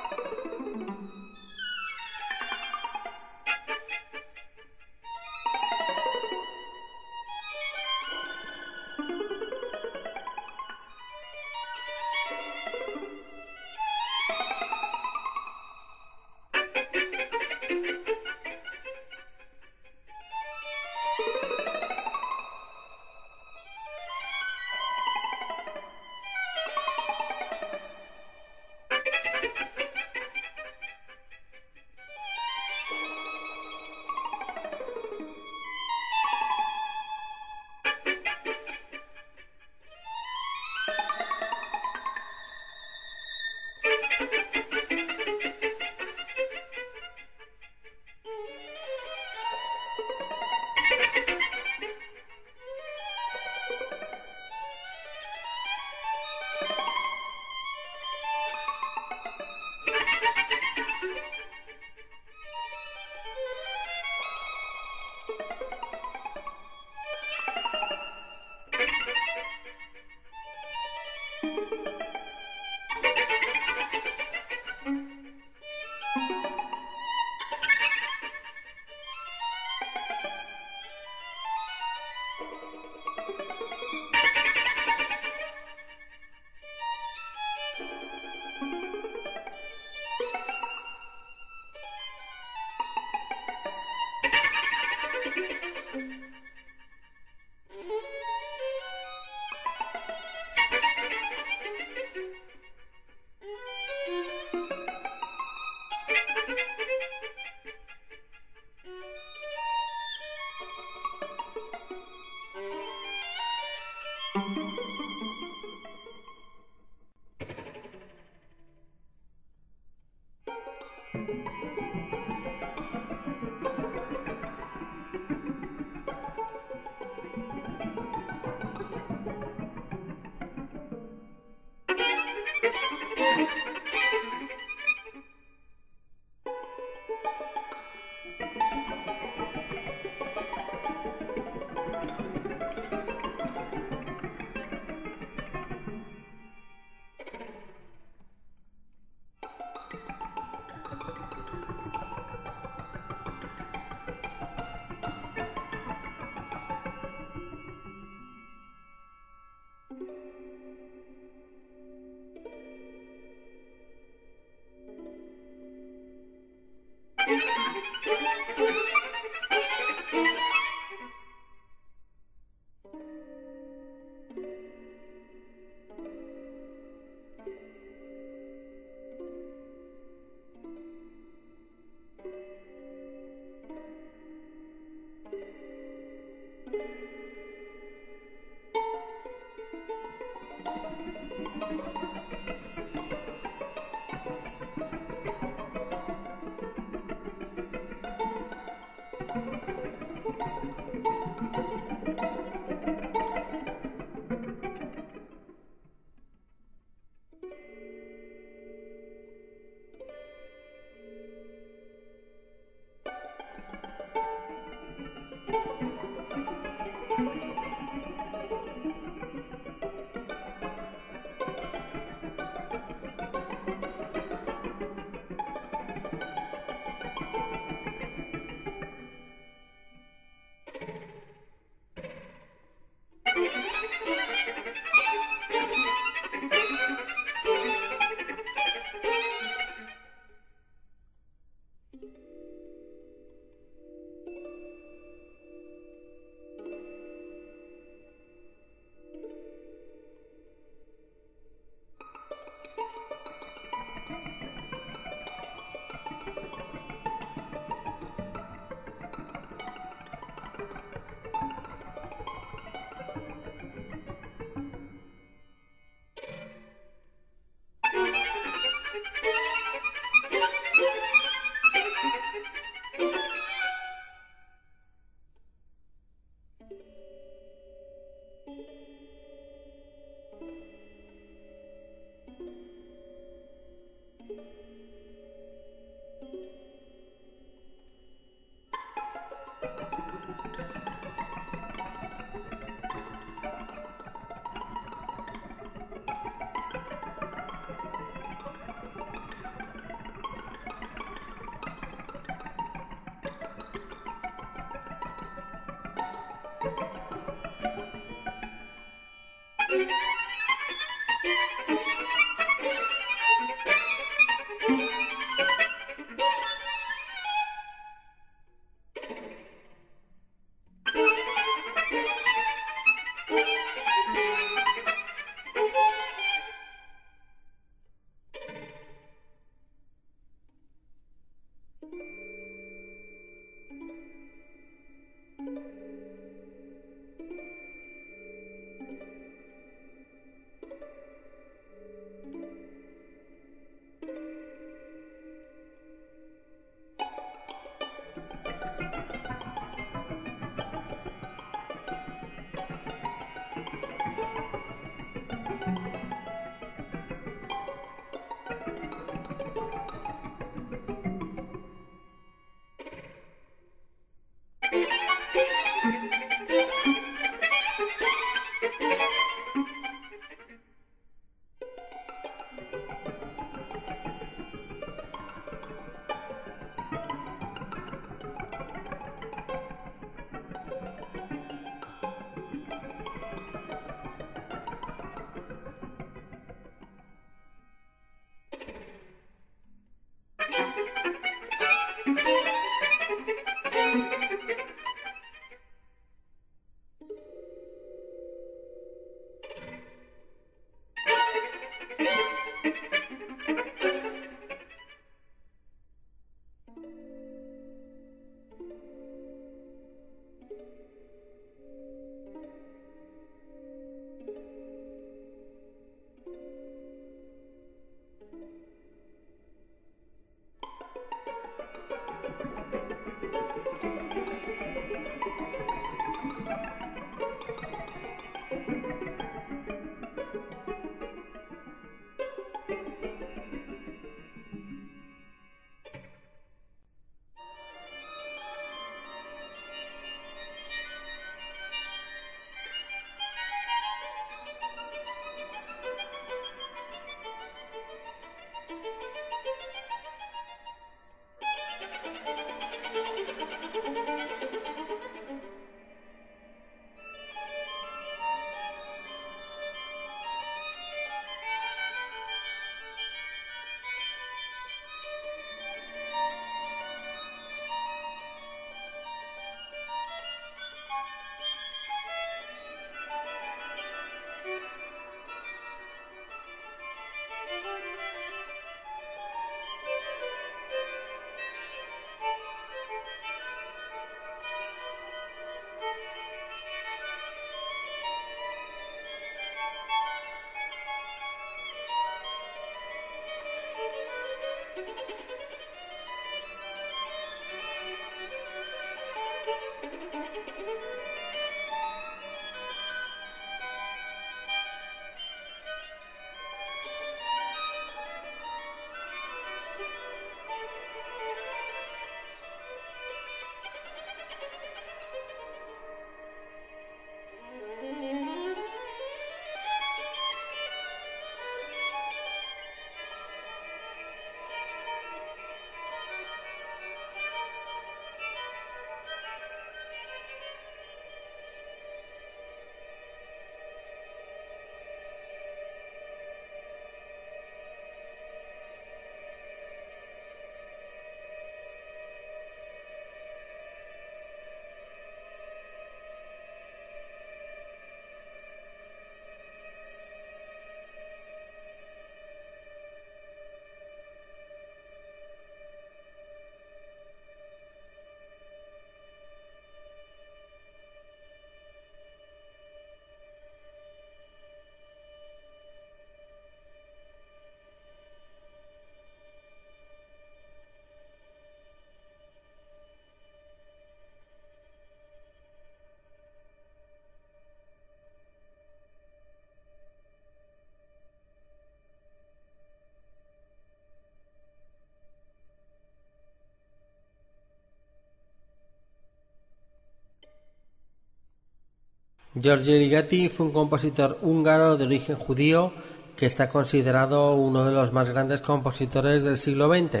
György Ligeti fue un compositor húngaro de origen judío que está considerado uno de los más grandes compositores del siglo veinte.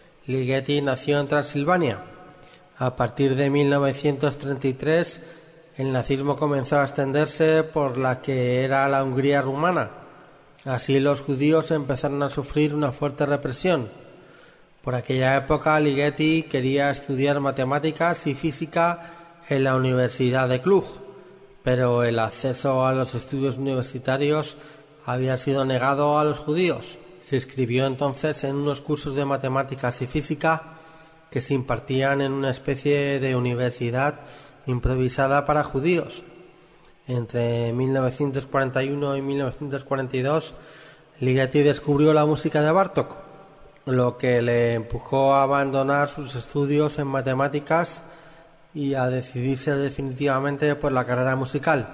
Ligeti nació en Transilvania. A partir de mil novecientos treinta y tres el nazismo comenzó a extenderse por la que era la Hungría rumana. Así los judíos empezaron a sufrir una fuerte represión. Por aquella época Ligeti quería estudiar matemáticas y física en la Universidad de Cluj, pero el acceso a los estudios universitarios había sido negado a los judíos. Se inscribió entonces en unos cursos de matemáticas y física que se impartían en una especie de universidad improvisada para judíos. Entre mil novecientos cuarenta y uno y mil novecientos cuarenta y dos, Ligeti descubrió la música de Bartók, lo que le empujó a abandonar sus estudios en matemáticas y a decidirse definitivamente por la carrera musical.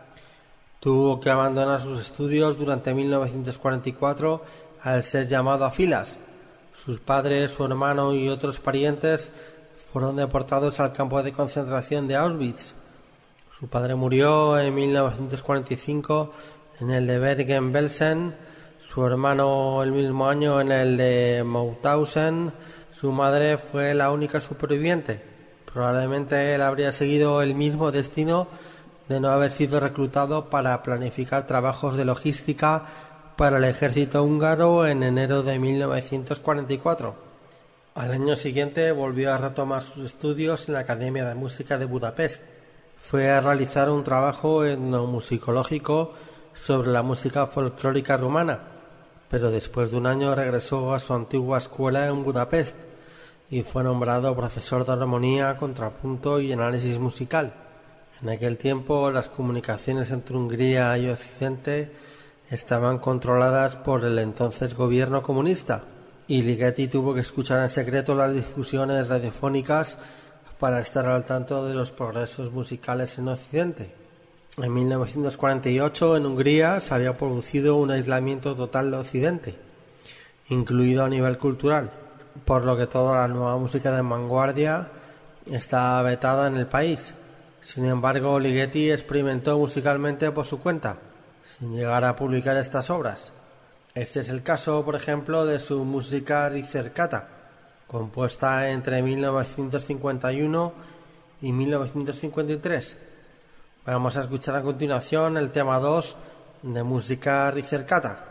Tuvo que abandonar sus estudios durante mil novecientos cuarenta y cuatro al ser llamado a filas. Sus padres, su hermano y otros parientes fueron deportados al campo de concentración de Auschwitz. Su padre murió en mil novecientos cuarenta y cinco en el de Bergen-Belsen, su hermano el mismo año en el de Mauthausen. Su madre fue la única superviviente. Probablemente él habría seguido el mismo destino de no haber sido reclutado para planificar trabajos de logística para el ejército húngaro en enero de mil novecientos cuarenta y cuatro. Al año siguiente volvió a retomar sus estudios en la Academia de Música de Budapest. Fue a realizar un trabajo etnomusicológico sobre la música folclórica rumana, pero después de un año regresó a su antigua escuela en Budapest y fue nombrado profesor de armonía, contrapunto y análisis musical. En aquel tiempo las comunicaciones entre Hungría y Occidente estaban controladas por el entonces gobierno comunista, y Ligeti tuvo que escuchar en secreto las difusiones radiofónicas para estar al tanto de los progresos musicales en Occidente. En mil novecientos cuarenta y ocho en Hungría se había producido un aislamiento total de Occidente, incluido a nivel cultural, por lo que toda la nueva música de vanguardia está vetada en el país. Sin embargo, Ligeti experimentó musicalmente por su cuenta, sin llegar a publicar estas obras. Este es el caso, por ejemplo, de su música ricercata, compuesta entre mil novecientos cincuenta y uno y mil novecientos cincuenta y tres. Vamos a escuchar a continuación el tema dos de música ricercata.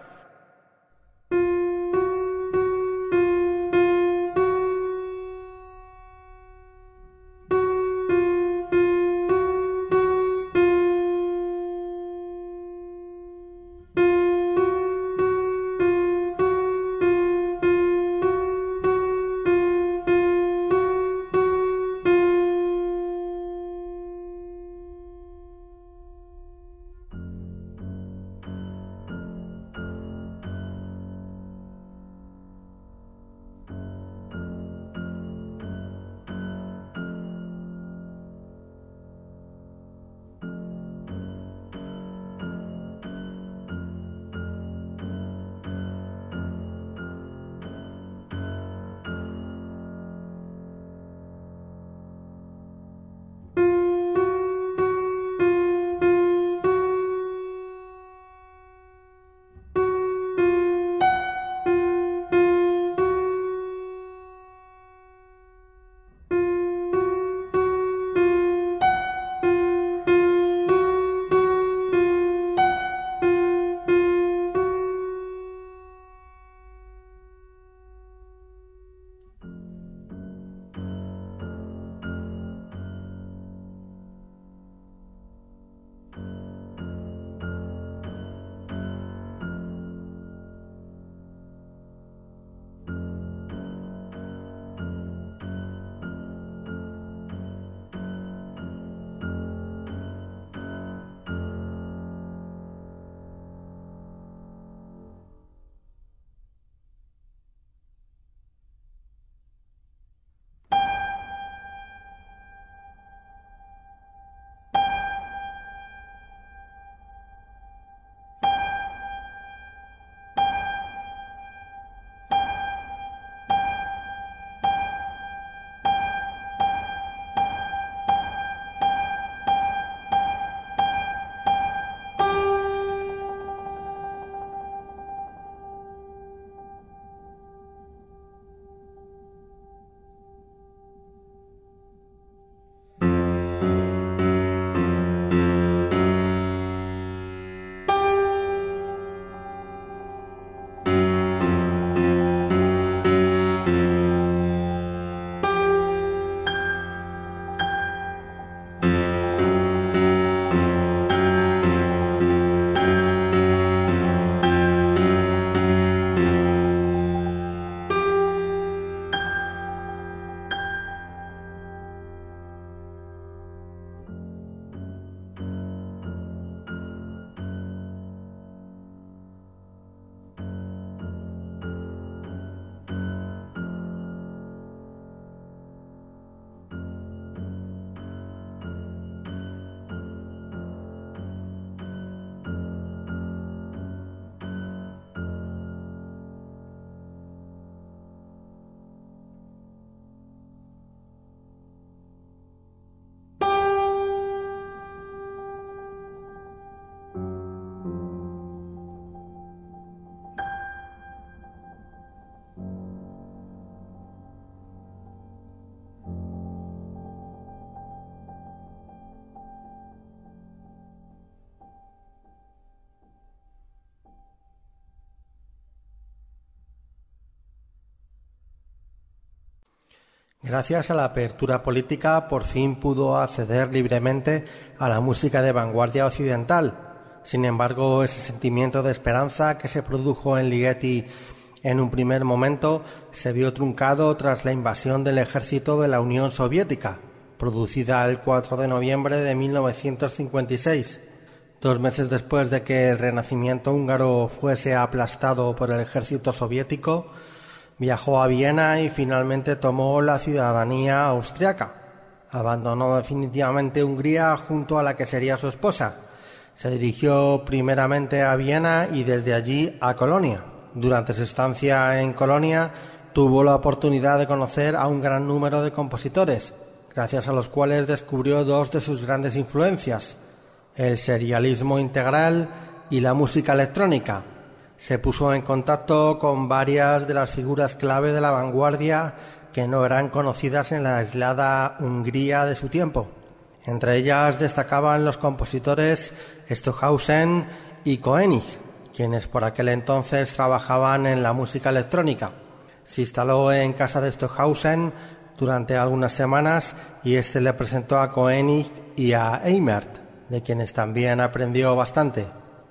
Gracias a la apertura política, por fin pudo acceder libremente a la música de vanguardia occidental. Sin embargo, ese sentimiento de esperanza que se produjo en Ligeti en un primer momento se vio truncado tras la invasión del ejército de la Unión Soviética, producida el cuatro de noviembre de mil novecientos cincuenta y seis. Dos meses después de que el renacimiento húngaro fuese aplastado por el ejército soviético, viajó a Viena y finalmente tomó la ciudadanía austriaca. Abandonó definitivamente Hungría junto a la que sería su esposa. Se dirigió primeramente a Viena y desde allí a Colonia. Durante su estancia en Colonia tuvo la oportunidad de conocer a un gran número de compositores, gracias a los cuales descubrió dos de sus grandes influencias, el serialismo integral y la música electrónica. Se puso en contacto con varias de las figuras clave de la vanguardia que no eran conocidas en la aislada Hungría de su tiempo. Entre ellas destacaban los compositores Stockhausen y Koenig, quienes por aquel entonces trabajaban en la música electrónica. Se instaló en casa de Stockhausen durante algunas semanas y éste le presentó a Koenig y a Eimert, de quienes también aprendió bastante.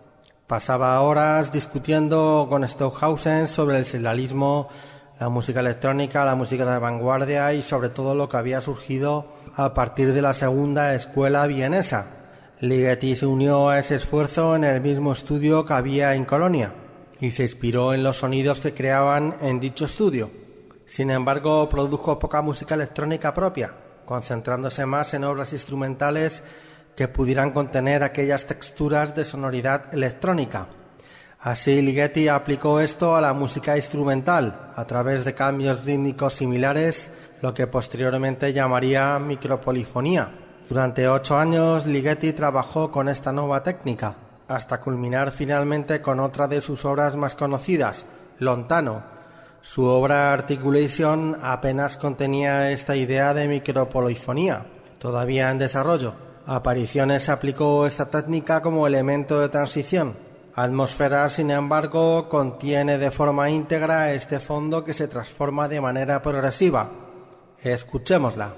Pasaba horas discutiendo con Stockhausen sobre el serialismo, la música electrónica, la música de vanguardia y sobre todo lo que había surgido a partir de la segunda escuela vienesa. Ligeti se unió a ese esfuerzo en el mismo estudio que había en Colonia y se inspiró en los sonidos que creaban en dicho estudio. Sin embargo, produjo poca música electrónica propia, concentrándose más en obras instrumentales que pudieran contener aquellas texturas de sonoridad electrónica. Así, Ligeti aplicó esto a la música instrumental a través de cambios rítmicos similares, lo que posteriormente llamaría micropolifonía. Durante ocho años, Ligeti trabajó con esta nueva técnica, hasta culminar finalmente con otra de sus obras más conocidas, Lontano. Su obra Articulation apenas contenía esta idea de micropolifonía, todavía en desarrollo. Apariciones aplicó esta técnica como elemento de transición. Atmósfera, sin embargo, contiene de forma íntegra este fondo que se transforma de manera progresiva. Escuchémosla.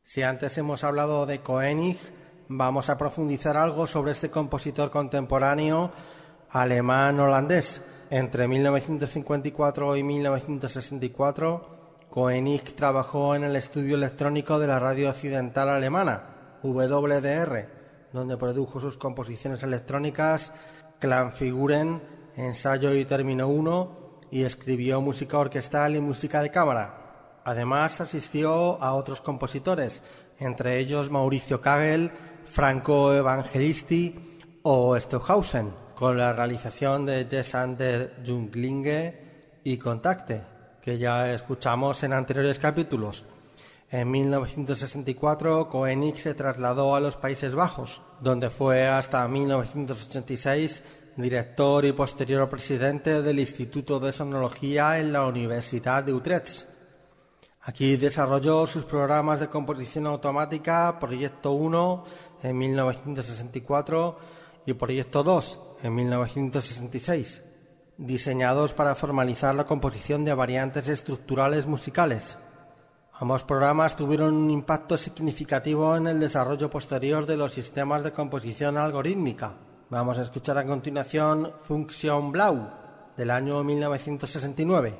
Si antes hemos hablado de Koenig, vamos a profundizar algo sobre este compositor contemporáneo alemán-holandés. Entre mil novecientos cincuenta y cuatro y mil novecientos sesenta y cuatro, Koenig trabajó en el estudio electrónico de la radio occidental alemana, W D R, donde produjo sus composiciones electrónicas Klangfiguren, Ensayo y Término uno, y escribió música orquestal y música de cámara. Además, asistió a otros compositores, entre ellos Mauricio Kagel, Franco Evangelisti o Stockhausen, con la realización de Jess Ander Junglinge y Contacte, que ya escuchamos en anteriores capítulos. En mil novecientos sesenta y cuatro, Koenig se trasladó a los Países Bajos, donde fue hasta mil novecientos ochenta y seis director y posterior presidente del Instituto de Sonología en la Universidad de Utrecht. Aquí desarrolló sus programas de composición automática Proyecto uno en mil novecientos sesenta y cuatro y Proyecto dos en mil novecientos sesenta y seis, diseñados para formalizar la composición de variantes estructurales musicales. Ambos programas tuvieron un impacto significativo en el desarrollo posterior de los sistemas de composición algorítmica. Vamos a escuchar a continuación Funktion Blau, del año mil novecientos sesenta y nueve.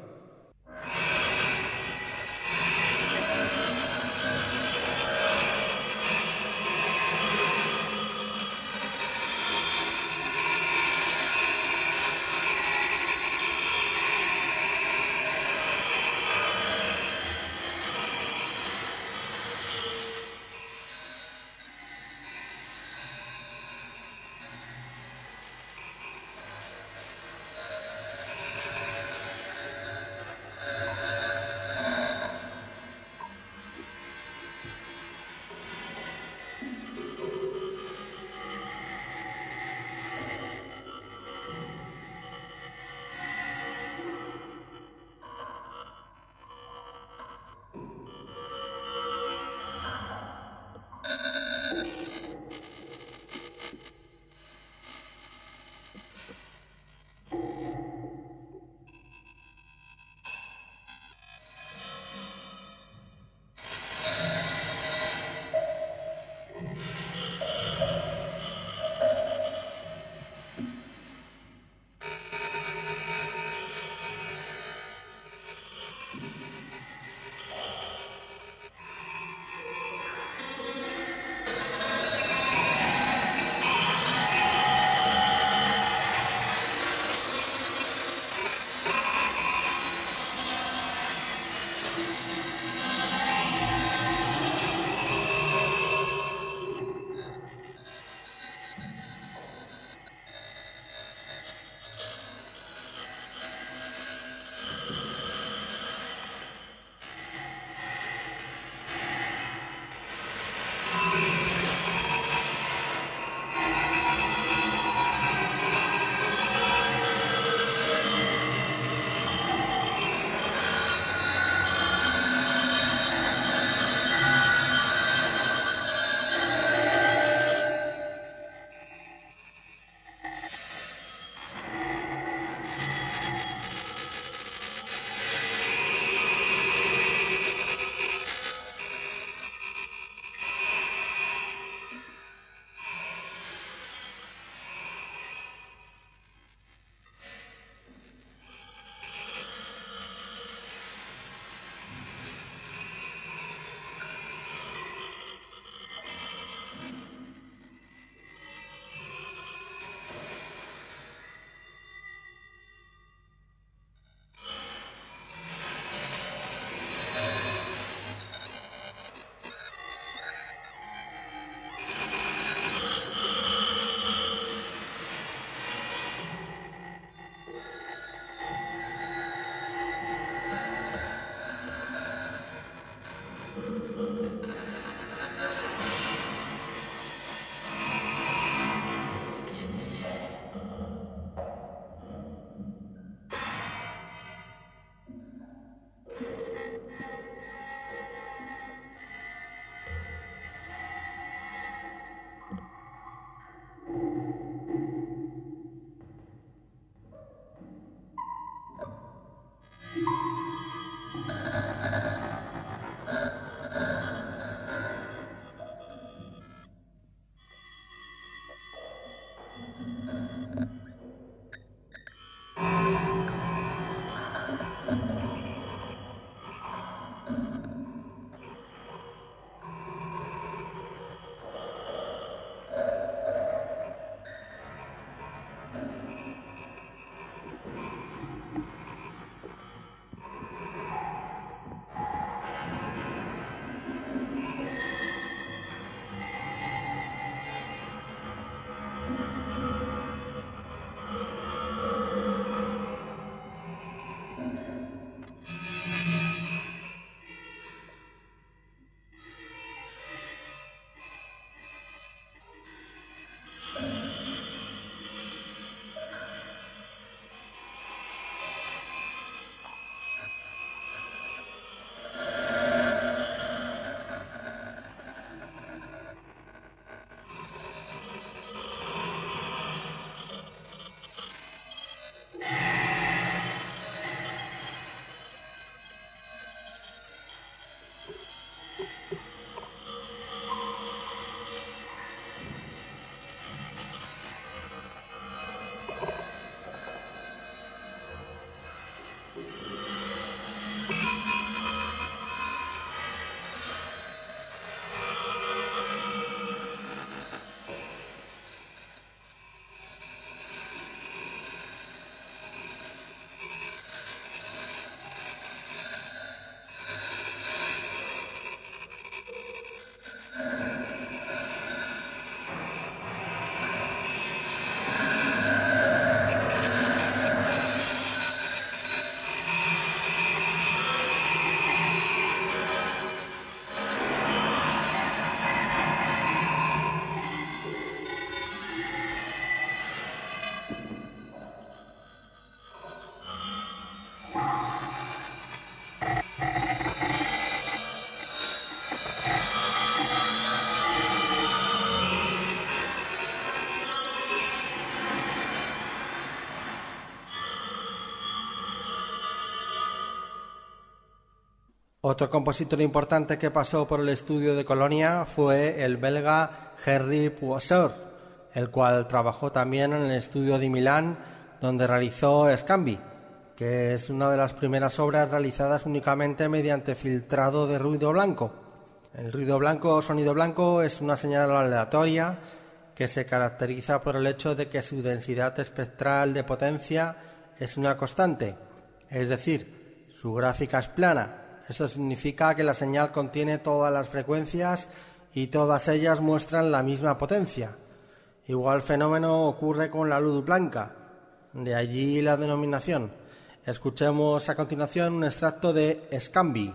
Otro compositor importante que pasó por el estudio de Colonia fue el belga Henri Poisseur, el cual trabajó también en el estudio de Milán, donde realizó Scambi, que es una de las primeras obras realizadas únicamente mediante filtrado de ruido blanco. El ruido blanco o sonido blanco es una señal aleatoria que se caracteriza por el hecho de que su densidad espectral de potencia es una constante, es decir, su gráfica es plana. Eso significa que la señal contiene todas las frecuencias y todas ellas muestran la misma potencia. Igual fenómeno ocurre con la luz blanca, de allí la denominación. Escuchemos a continuación un extracto de Scambi.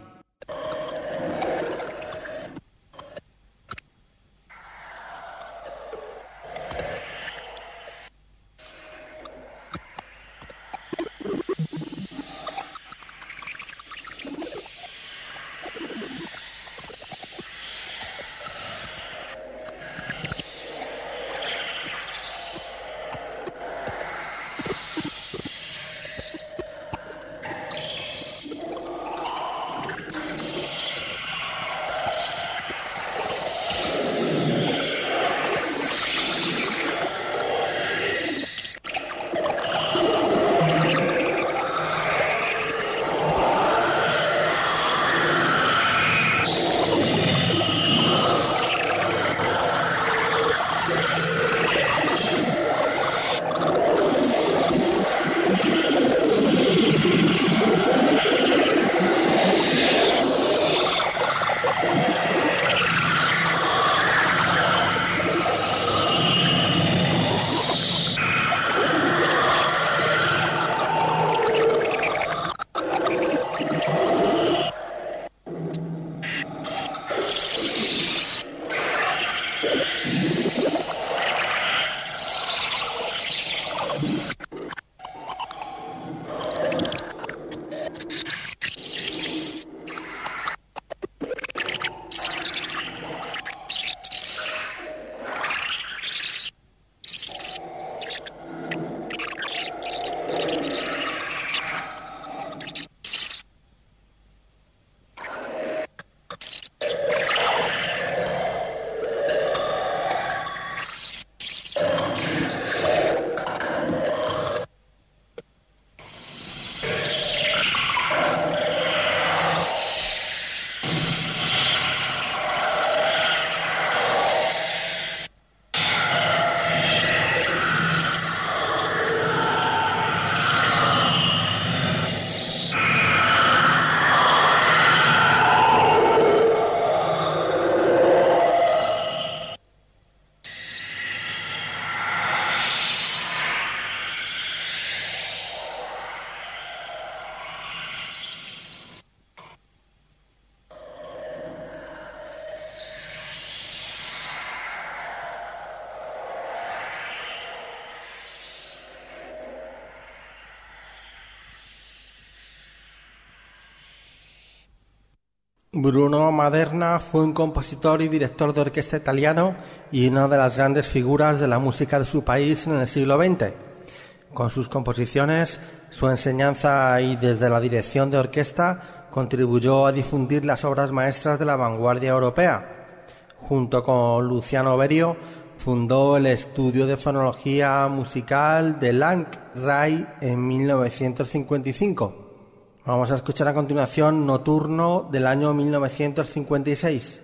Bruno Maderna fue un compositor y director de orquesta italiano y una de las grandes figuras de la música de su país en el siglo veinte. Con sus composiciones, su enseñanza y desde la dirección de orquesta contribuyó a difundir las obras maestras de la vanguardia europea. Junto con Luciano Berio, fundó el Estudio de Fonología Musical de Lank-Ray en mil novecientos cincuenta y cinco. Vamos a escuchar a continuación Notturno del año mil novecientos cincuenta y seis.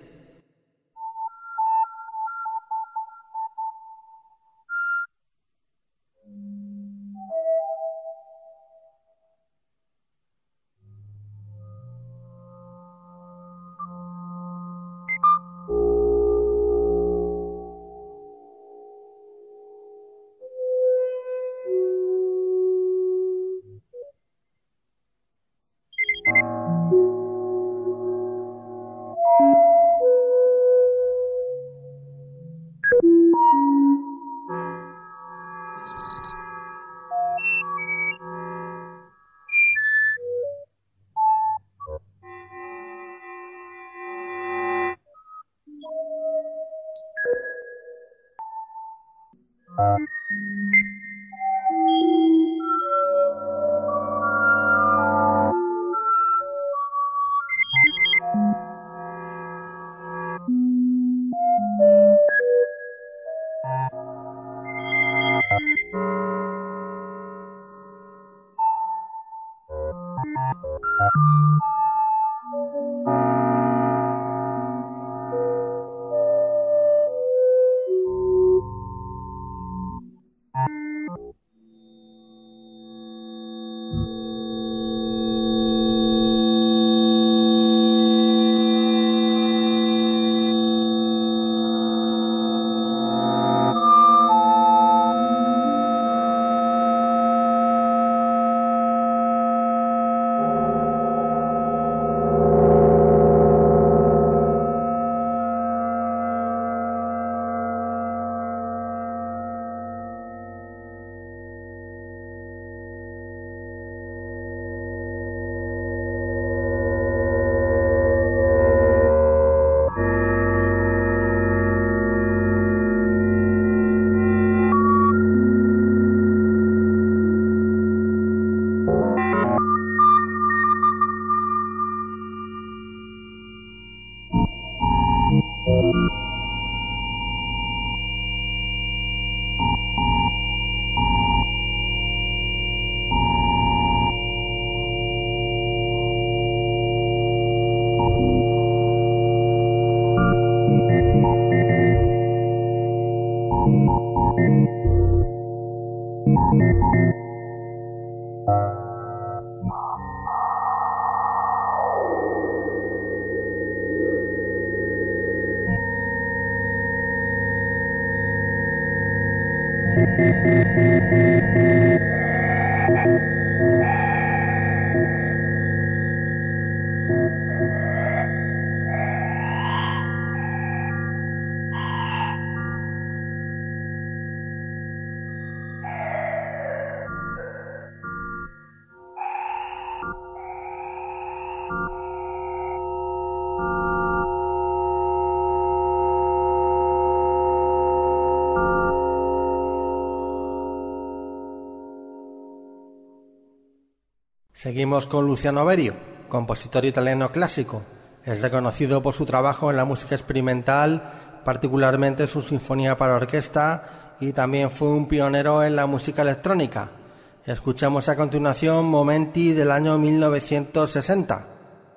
Seguimos con Luciano Berio, compositor italiano clásico. Es reconocido por su trabajo en la música experimental, particularmente su sinfonía para orquesta, y también fue un pionero en la música electrónica. Escuchamos a continuación Momenti del año mil novecientos sesenta.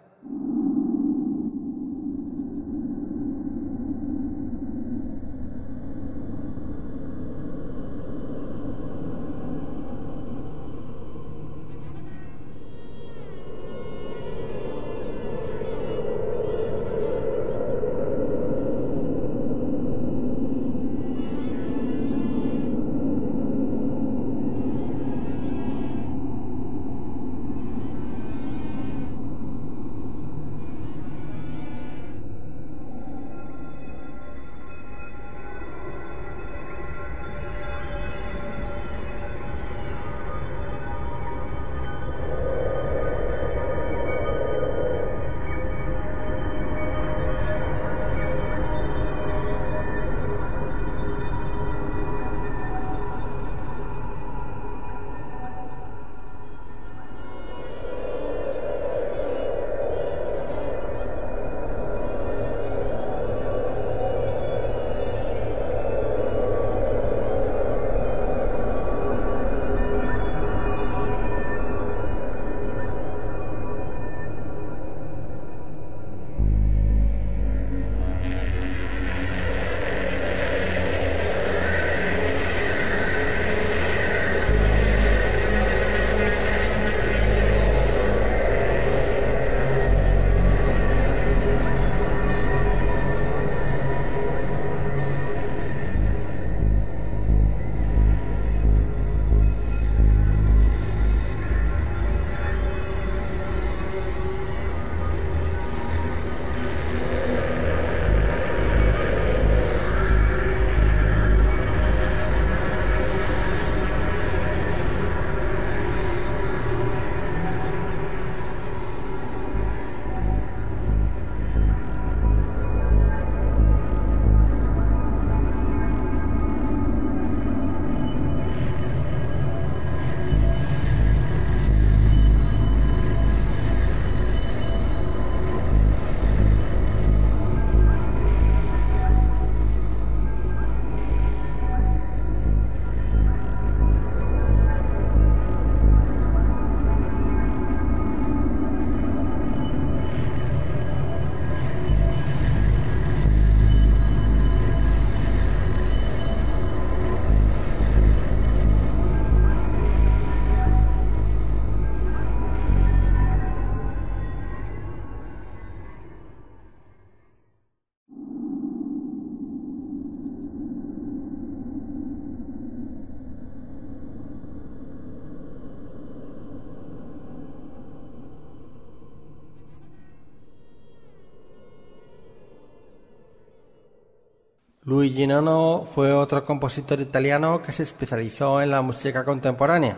Luigi Nono fue otro compositor italiano que se especializó en la música contemporánea.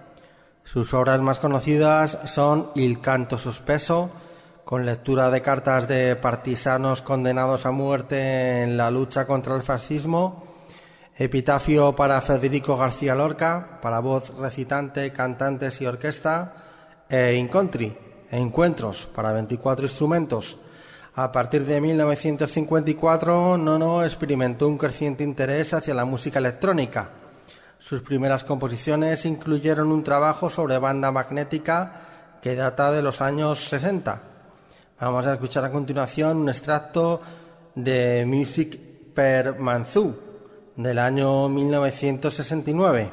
Sus obras más conocidas son Il canto sospeso, con lectura de cartas de partisanos condenados a muerte en la lucha contra el fascismo, Epitafio para Federico García Lorca, para voz recitante, cantantes y orquesta, e Incontri, Encuentros, para veinticuatro instrumentos. A partir de mil novecientos cincuenta y cuatro, Nono experimentó un creciente interés hacia la música electrónica. Sus primeras composiciones incluyeron un trabajo sobre banda magnética que data de los años sesenta. Vamos a escuchar a continuación un extracto de Music per Manzù del año mil novecientos sesenta y nueve.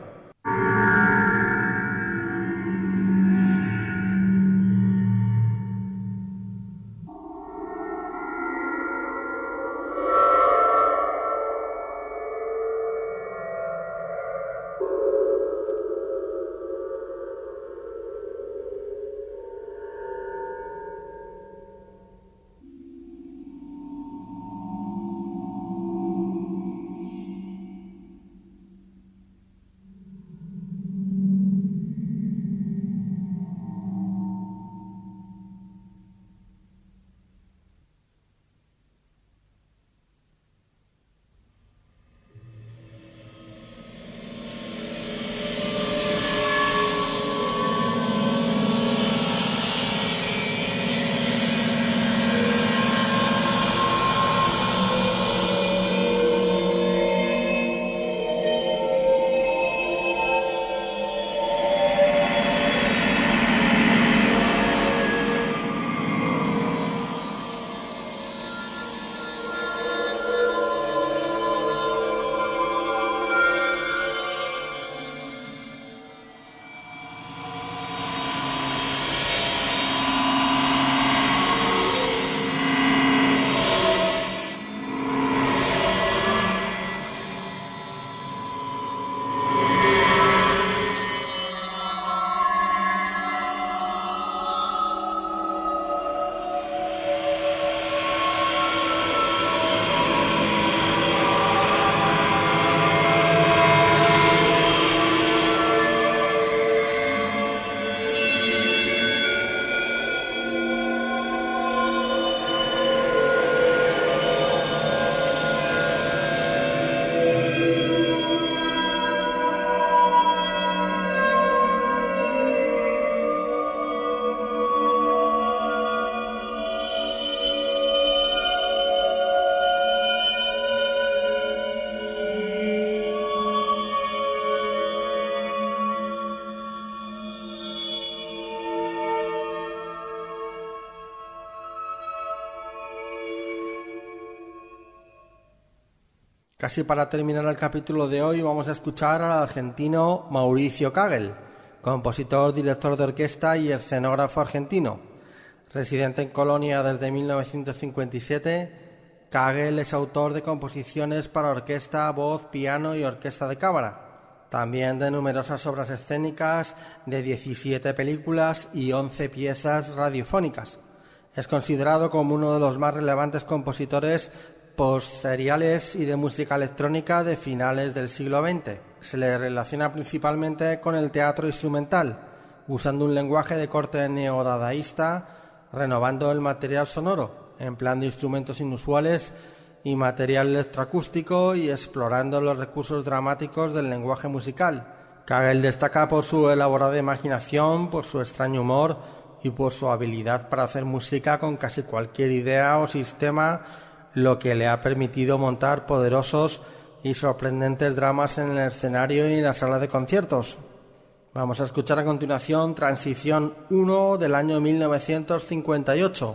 Casi para terminar el capítulo de hoy vamos a escuchar al argentino Mauricio Kagel, compositor, director de orquesta y escenógrafo argentino. Residente en Colonia desde mil novecientos cincuenta y siete, Kagel es autor de composiciones para orquesta, voz, piano y orquesta de cámara, también de numerosas obras escénicas, de diecisiete películas y once piezas radiofónicas. Es considerado como uno de los más relevantes compositores post-seriales y de música electrónica de finales del siglo veinte. Se le relaciona principalmente con el teatro instrumental, usando un lenguaje de corte neodadaísta, renovando el material sonoro, empleando instrumentos inusuales y material electroacústico y explorando los recursos dramáticos del lenguaje musical. Kagel destaca por su elaborada imaginación, por su extraño humor y por su habilidad para hacer música con casi cualquier idea o sistema, lo que le ha permitido montar poderosos y sorprendentes dramas en el escenario y en la sala de conciertos. Vamos a escuchar a continuación Transición uno del año mil novecientos cincuenta y ocho.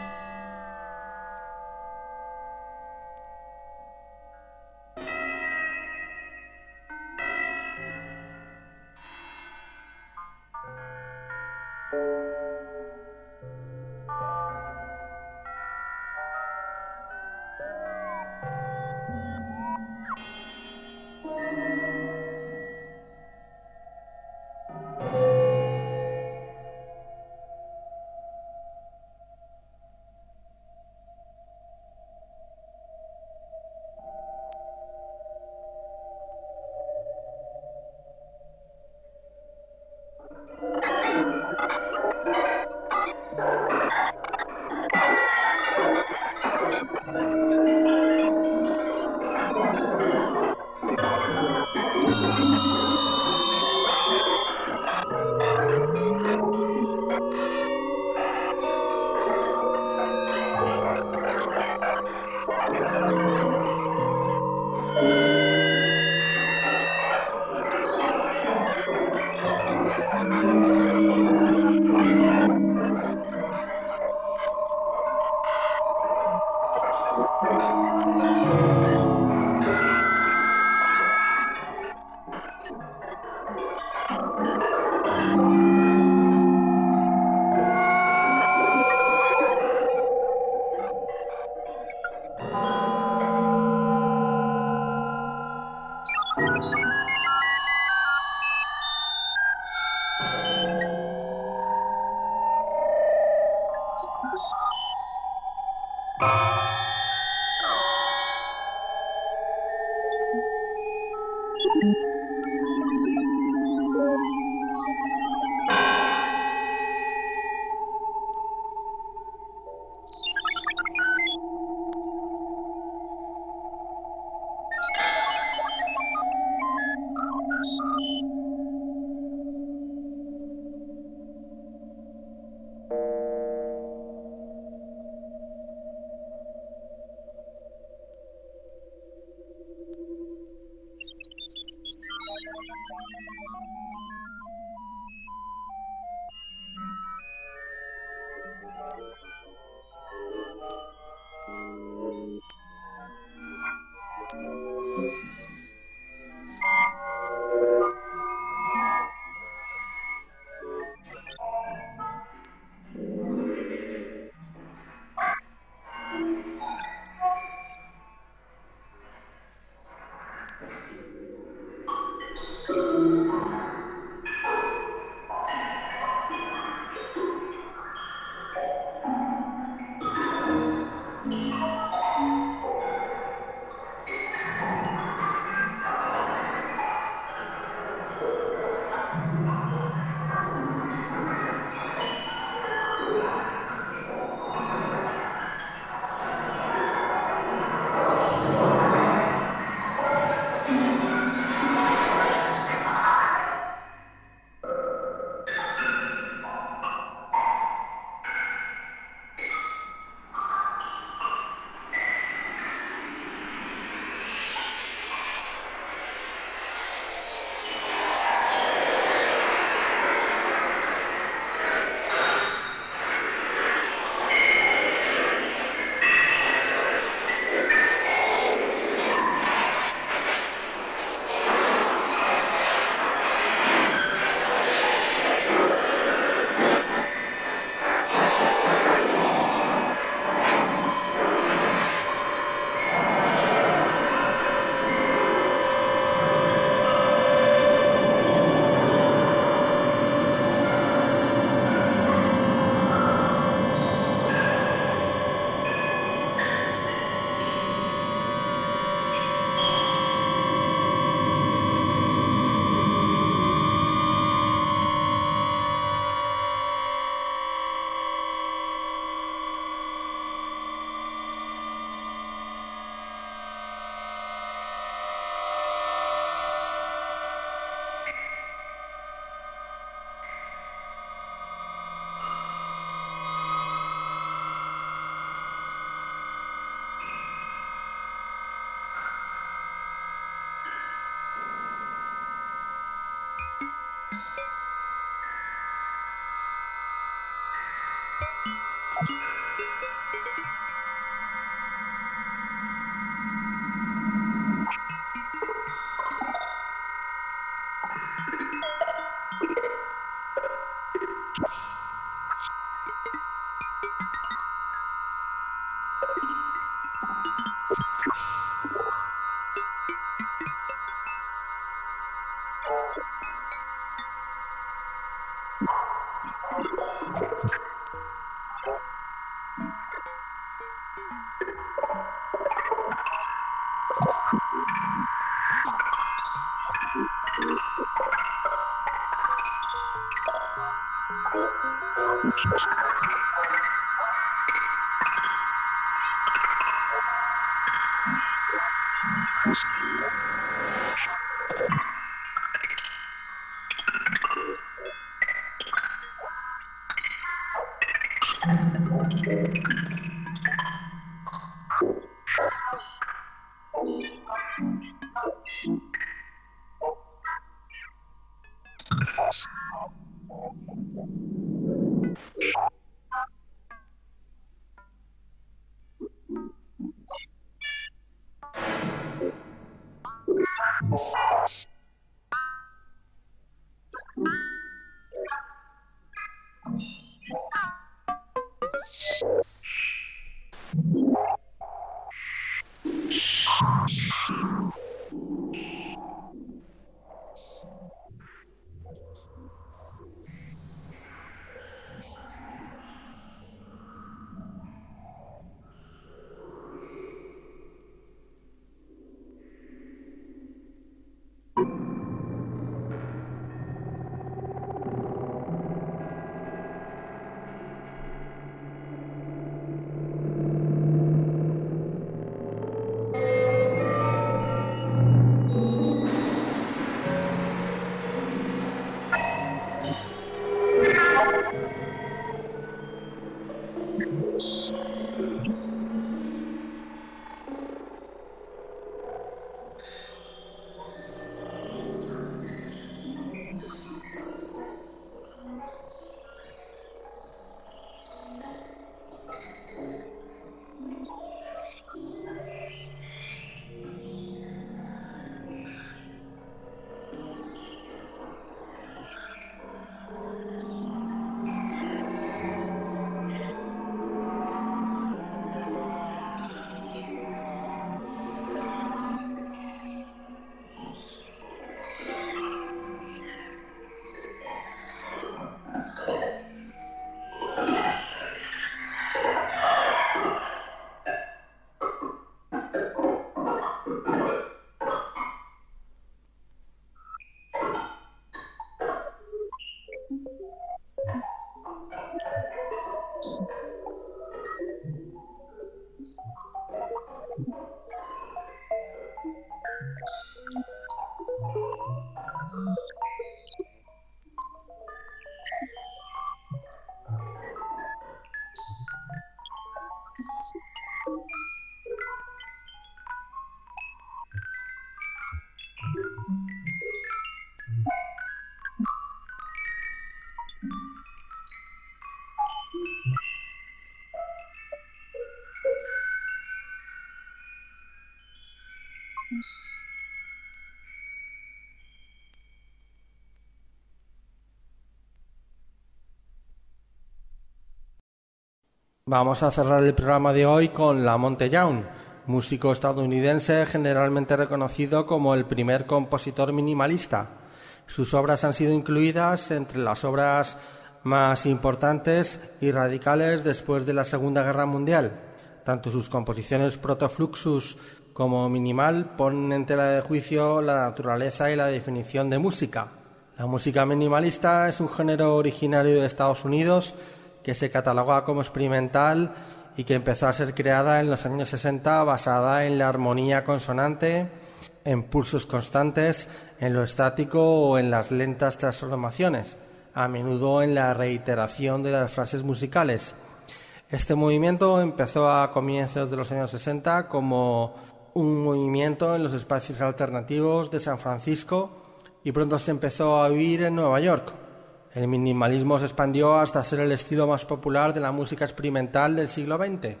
Vamos a cerrar el programa de hoy con Lamont Young, músico estadounidense generalmente reconocido como el primer compositor minimalista. Sus obras han sido incluidas entre las obras más importantes y radicales después de la Segunda Guerra Mundial. Tanto sus composiciones Protofluxus como Minimal ponen en tela de juicio la naturaleza y la definición de música. La música minimalista es un género originario de Estados Unidos que se cataloga como experimental y que empezó a ser creada en los años sesenta basada en la armonía consonante, en pulsos constantes, en lo estático o en las lentas transformaciones, a menudo en la reiteración de las frases musicales. Este movimiento empezó a comienzos de los años sesenta como un movimiento en los espacios alternativos de San Francisco y pronto se empezó a oír en Nueva York. El minimalismo se expandió hasta ser el estilo más popular de la música experimental del siglo veinte.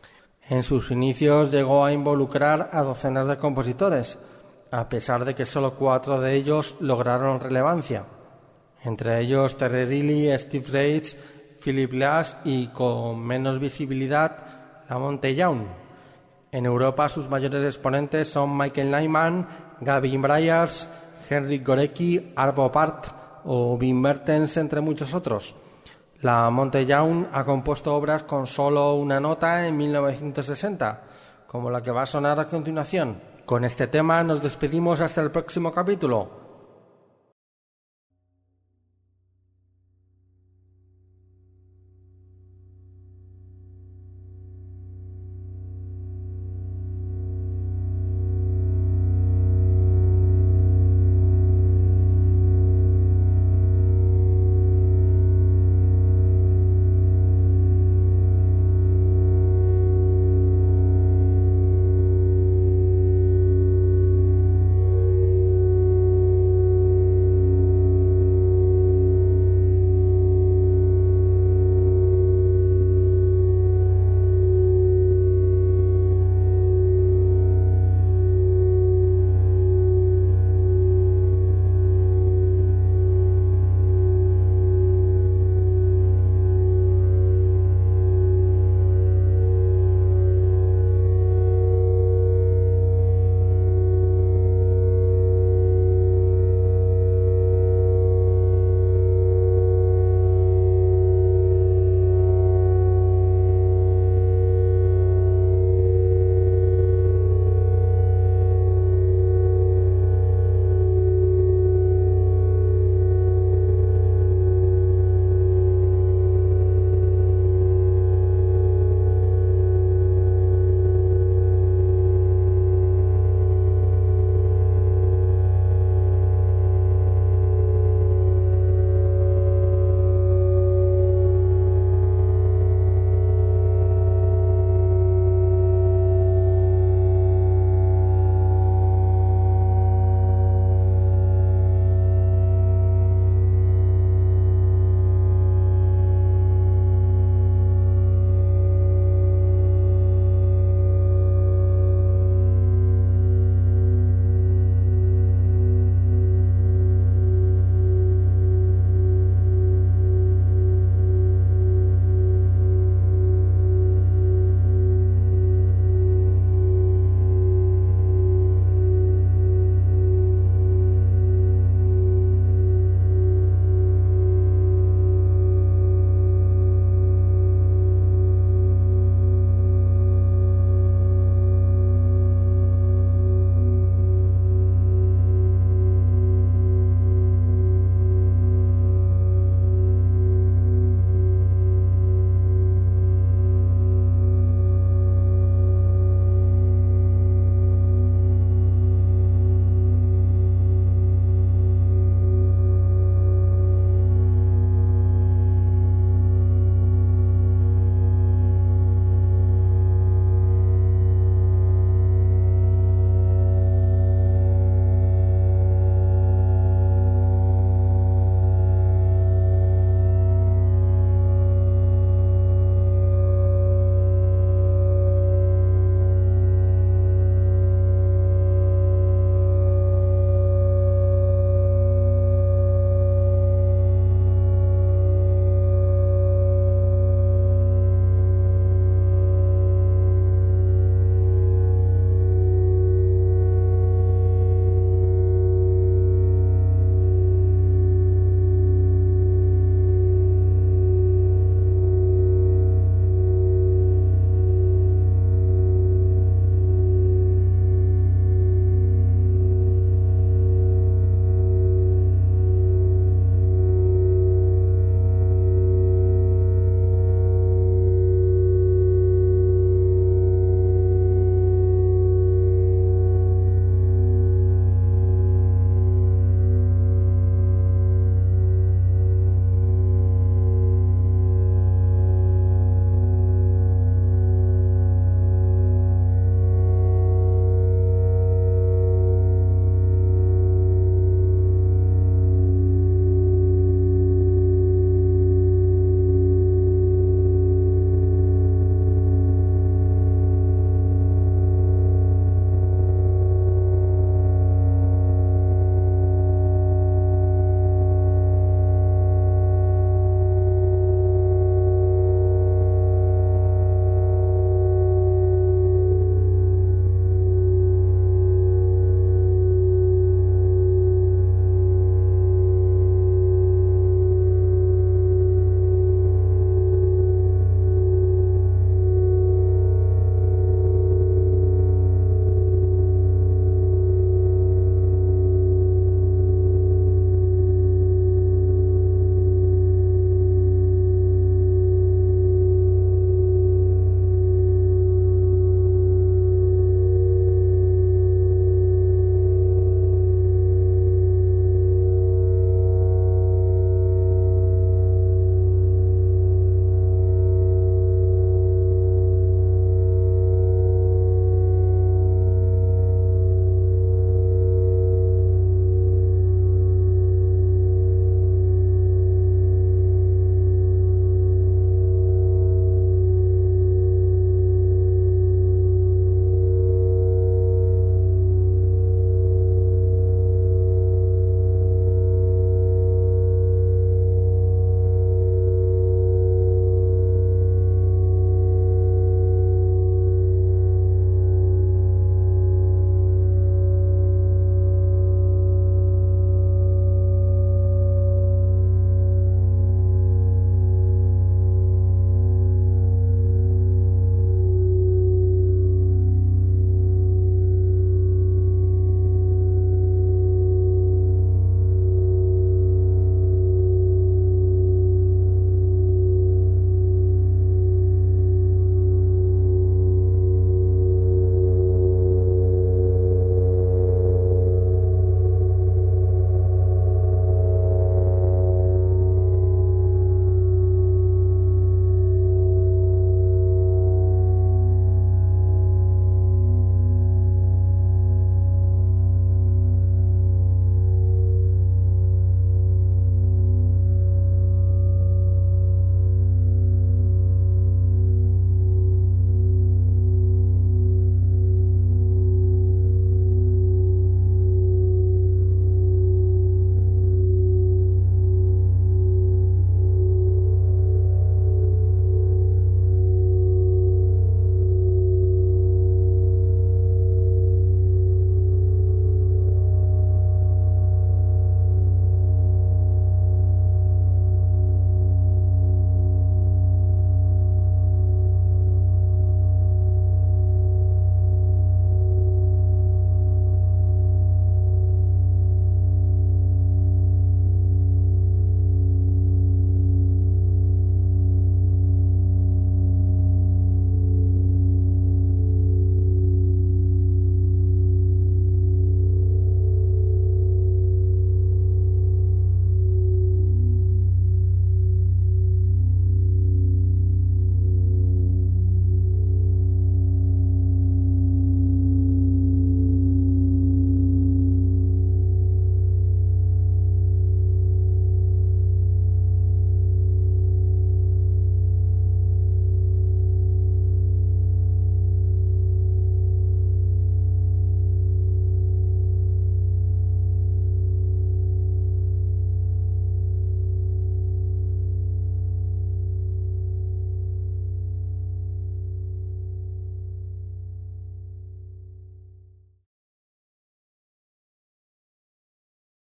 En sus inicios llegó a involucrar a docenas de compositores, a pesar de que solo cuatro de ellos lograron relevancia. entre ellos Terry Riley, Steve Reich, Philip Glass y, con menos visibilidad, La Monte Young. En Europa sus mayores exponentes son Michael Nyman, Gavin Bryars, Henrik Gorecki, Arvo Pärt o Wim Mertens, entre muchos otros. La Monte Young ha compuesto obras con solo una nota en mil novecientos sesenta, como la que va a sonar a continuación. Con este tema nos despedimos hasta el próximo capítulo.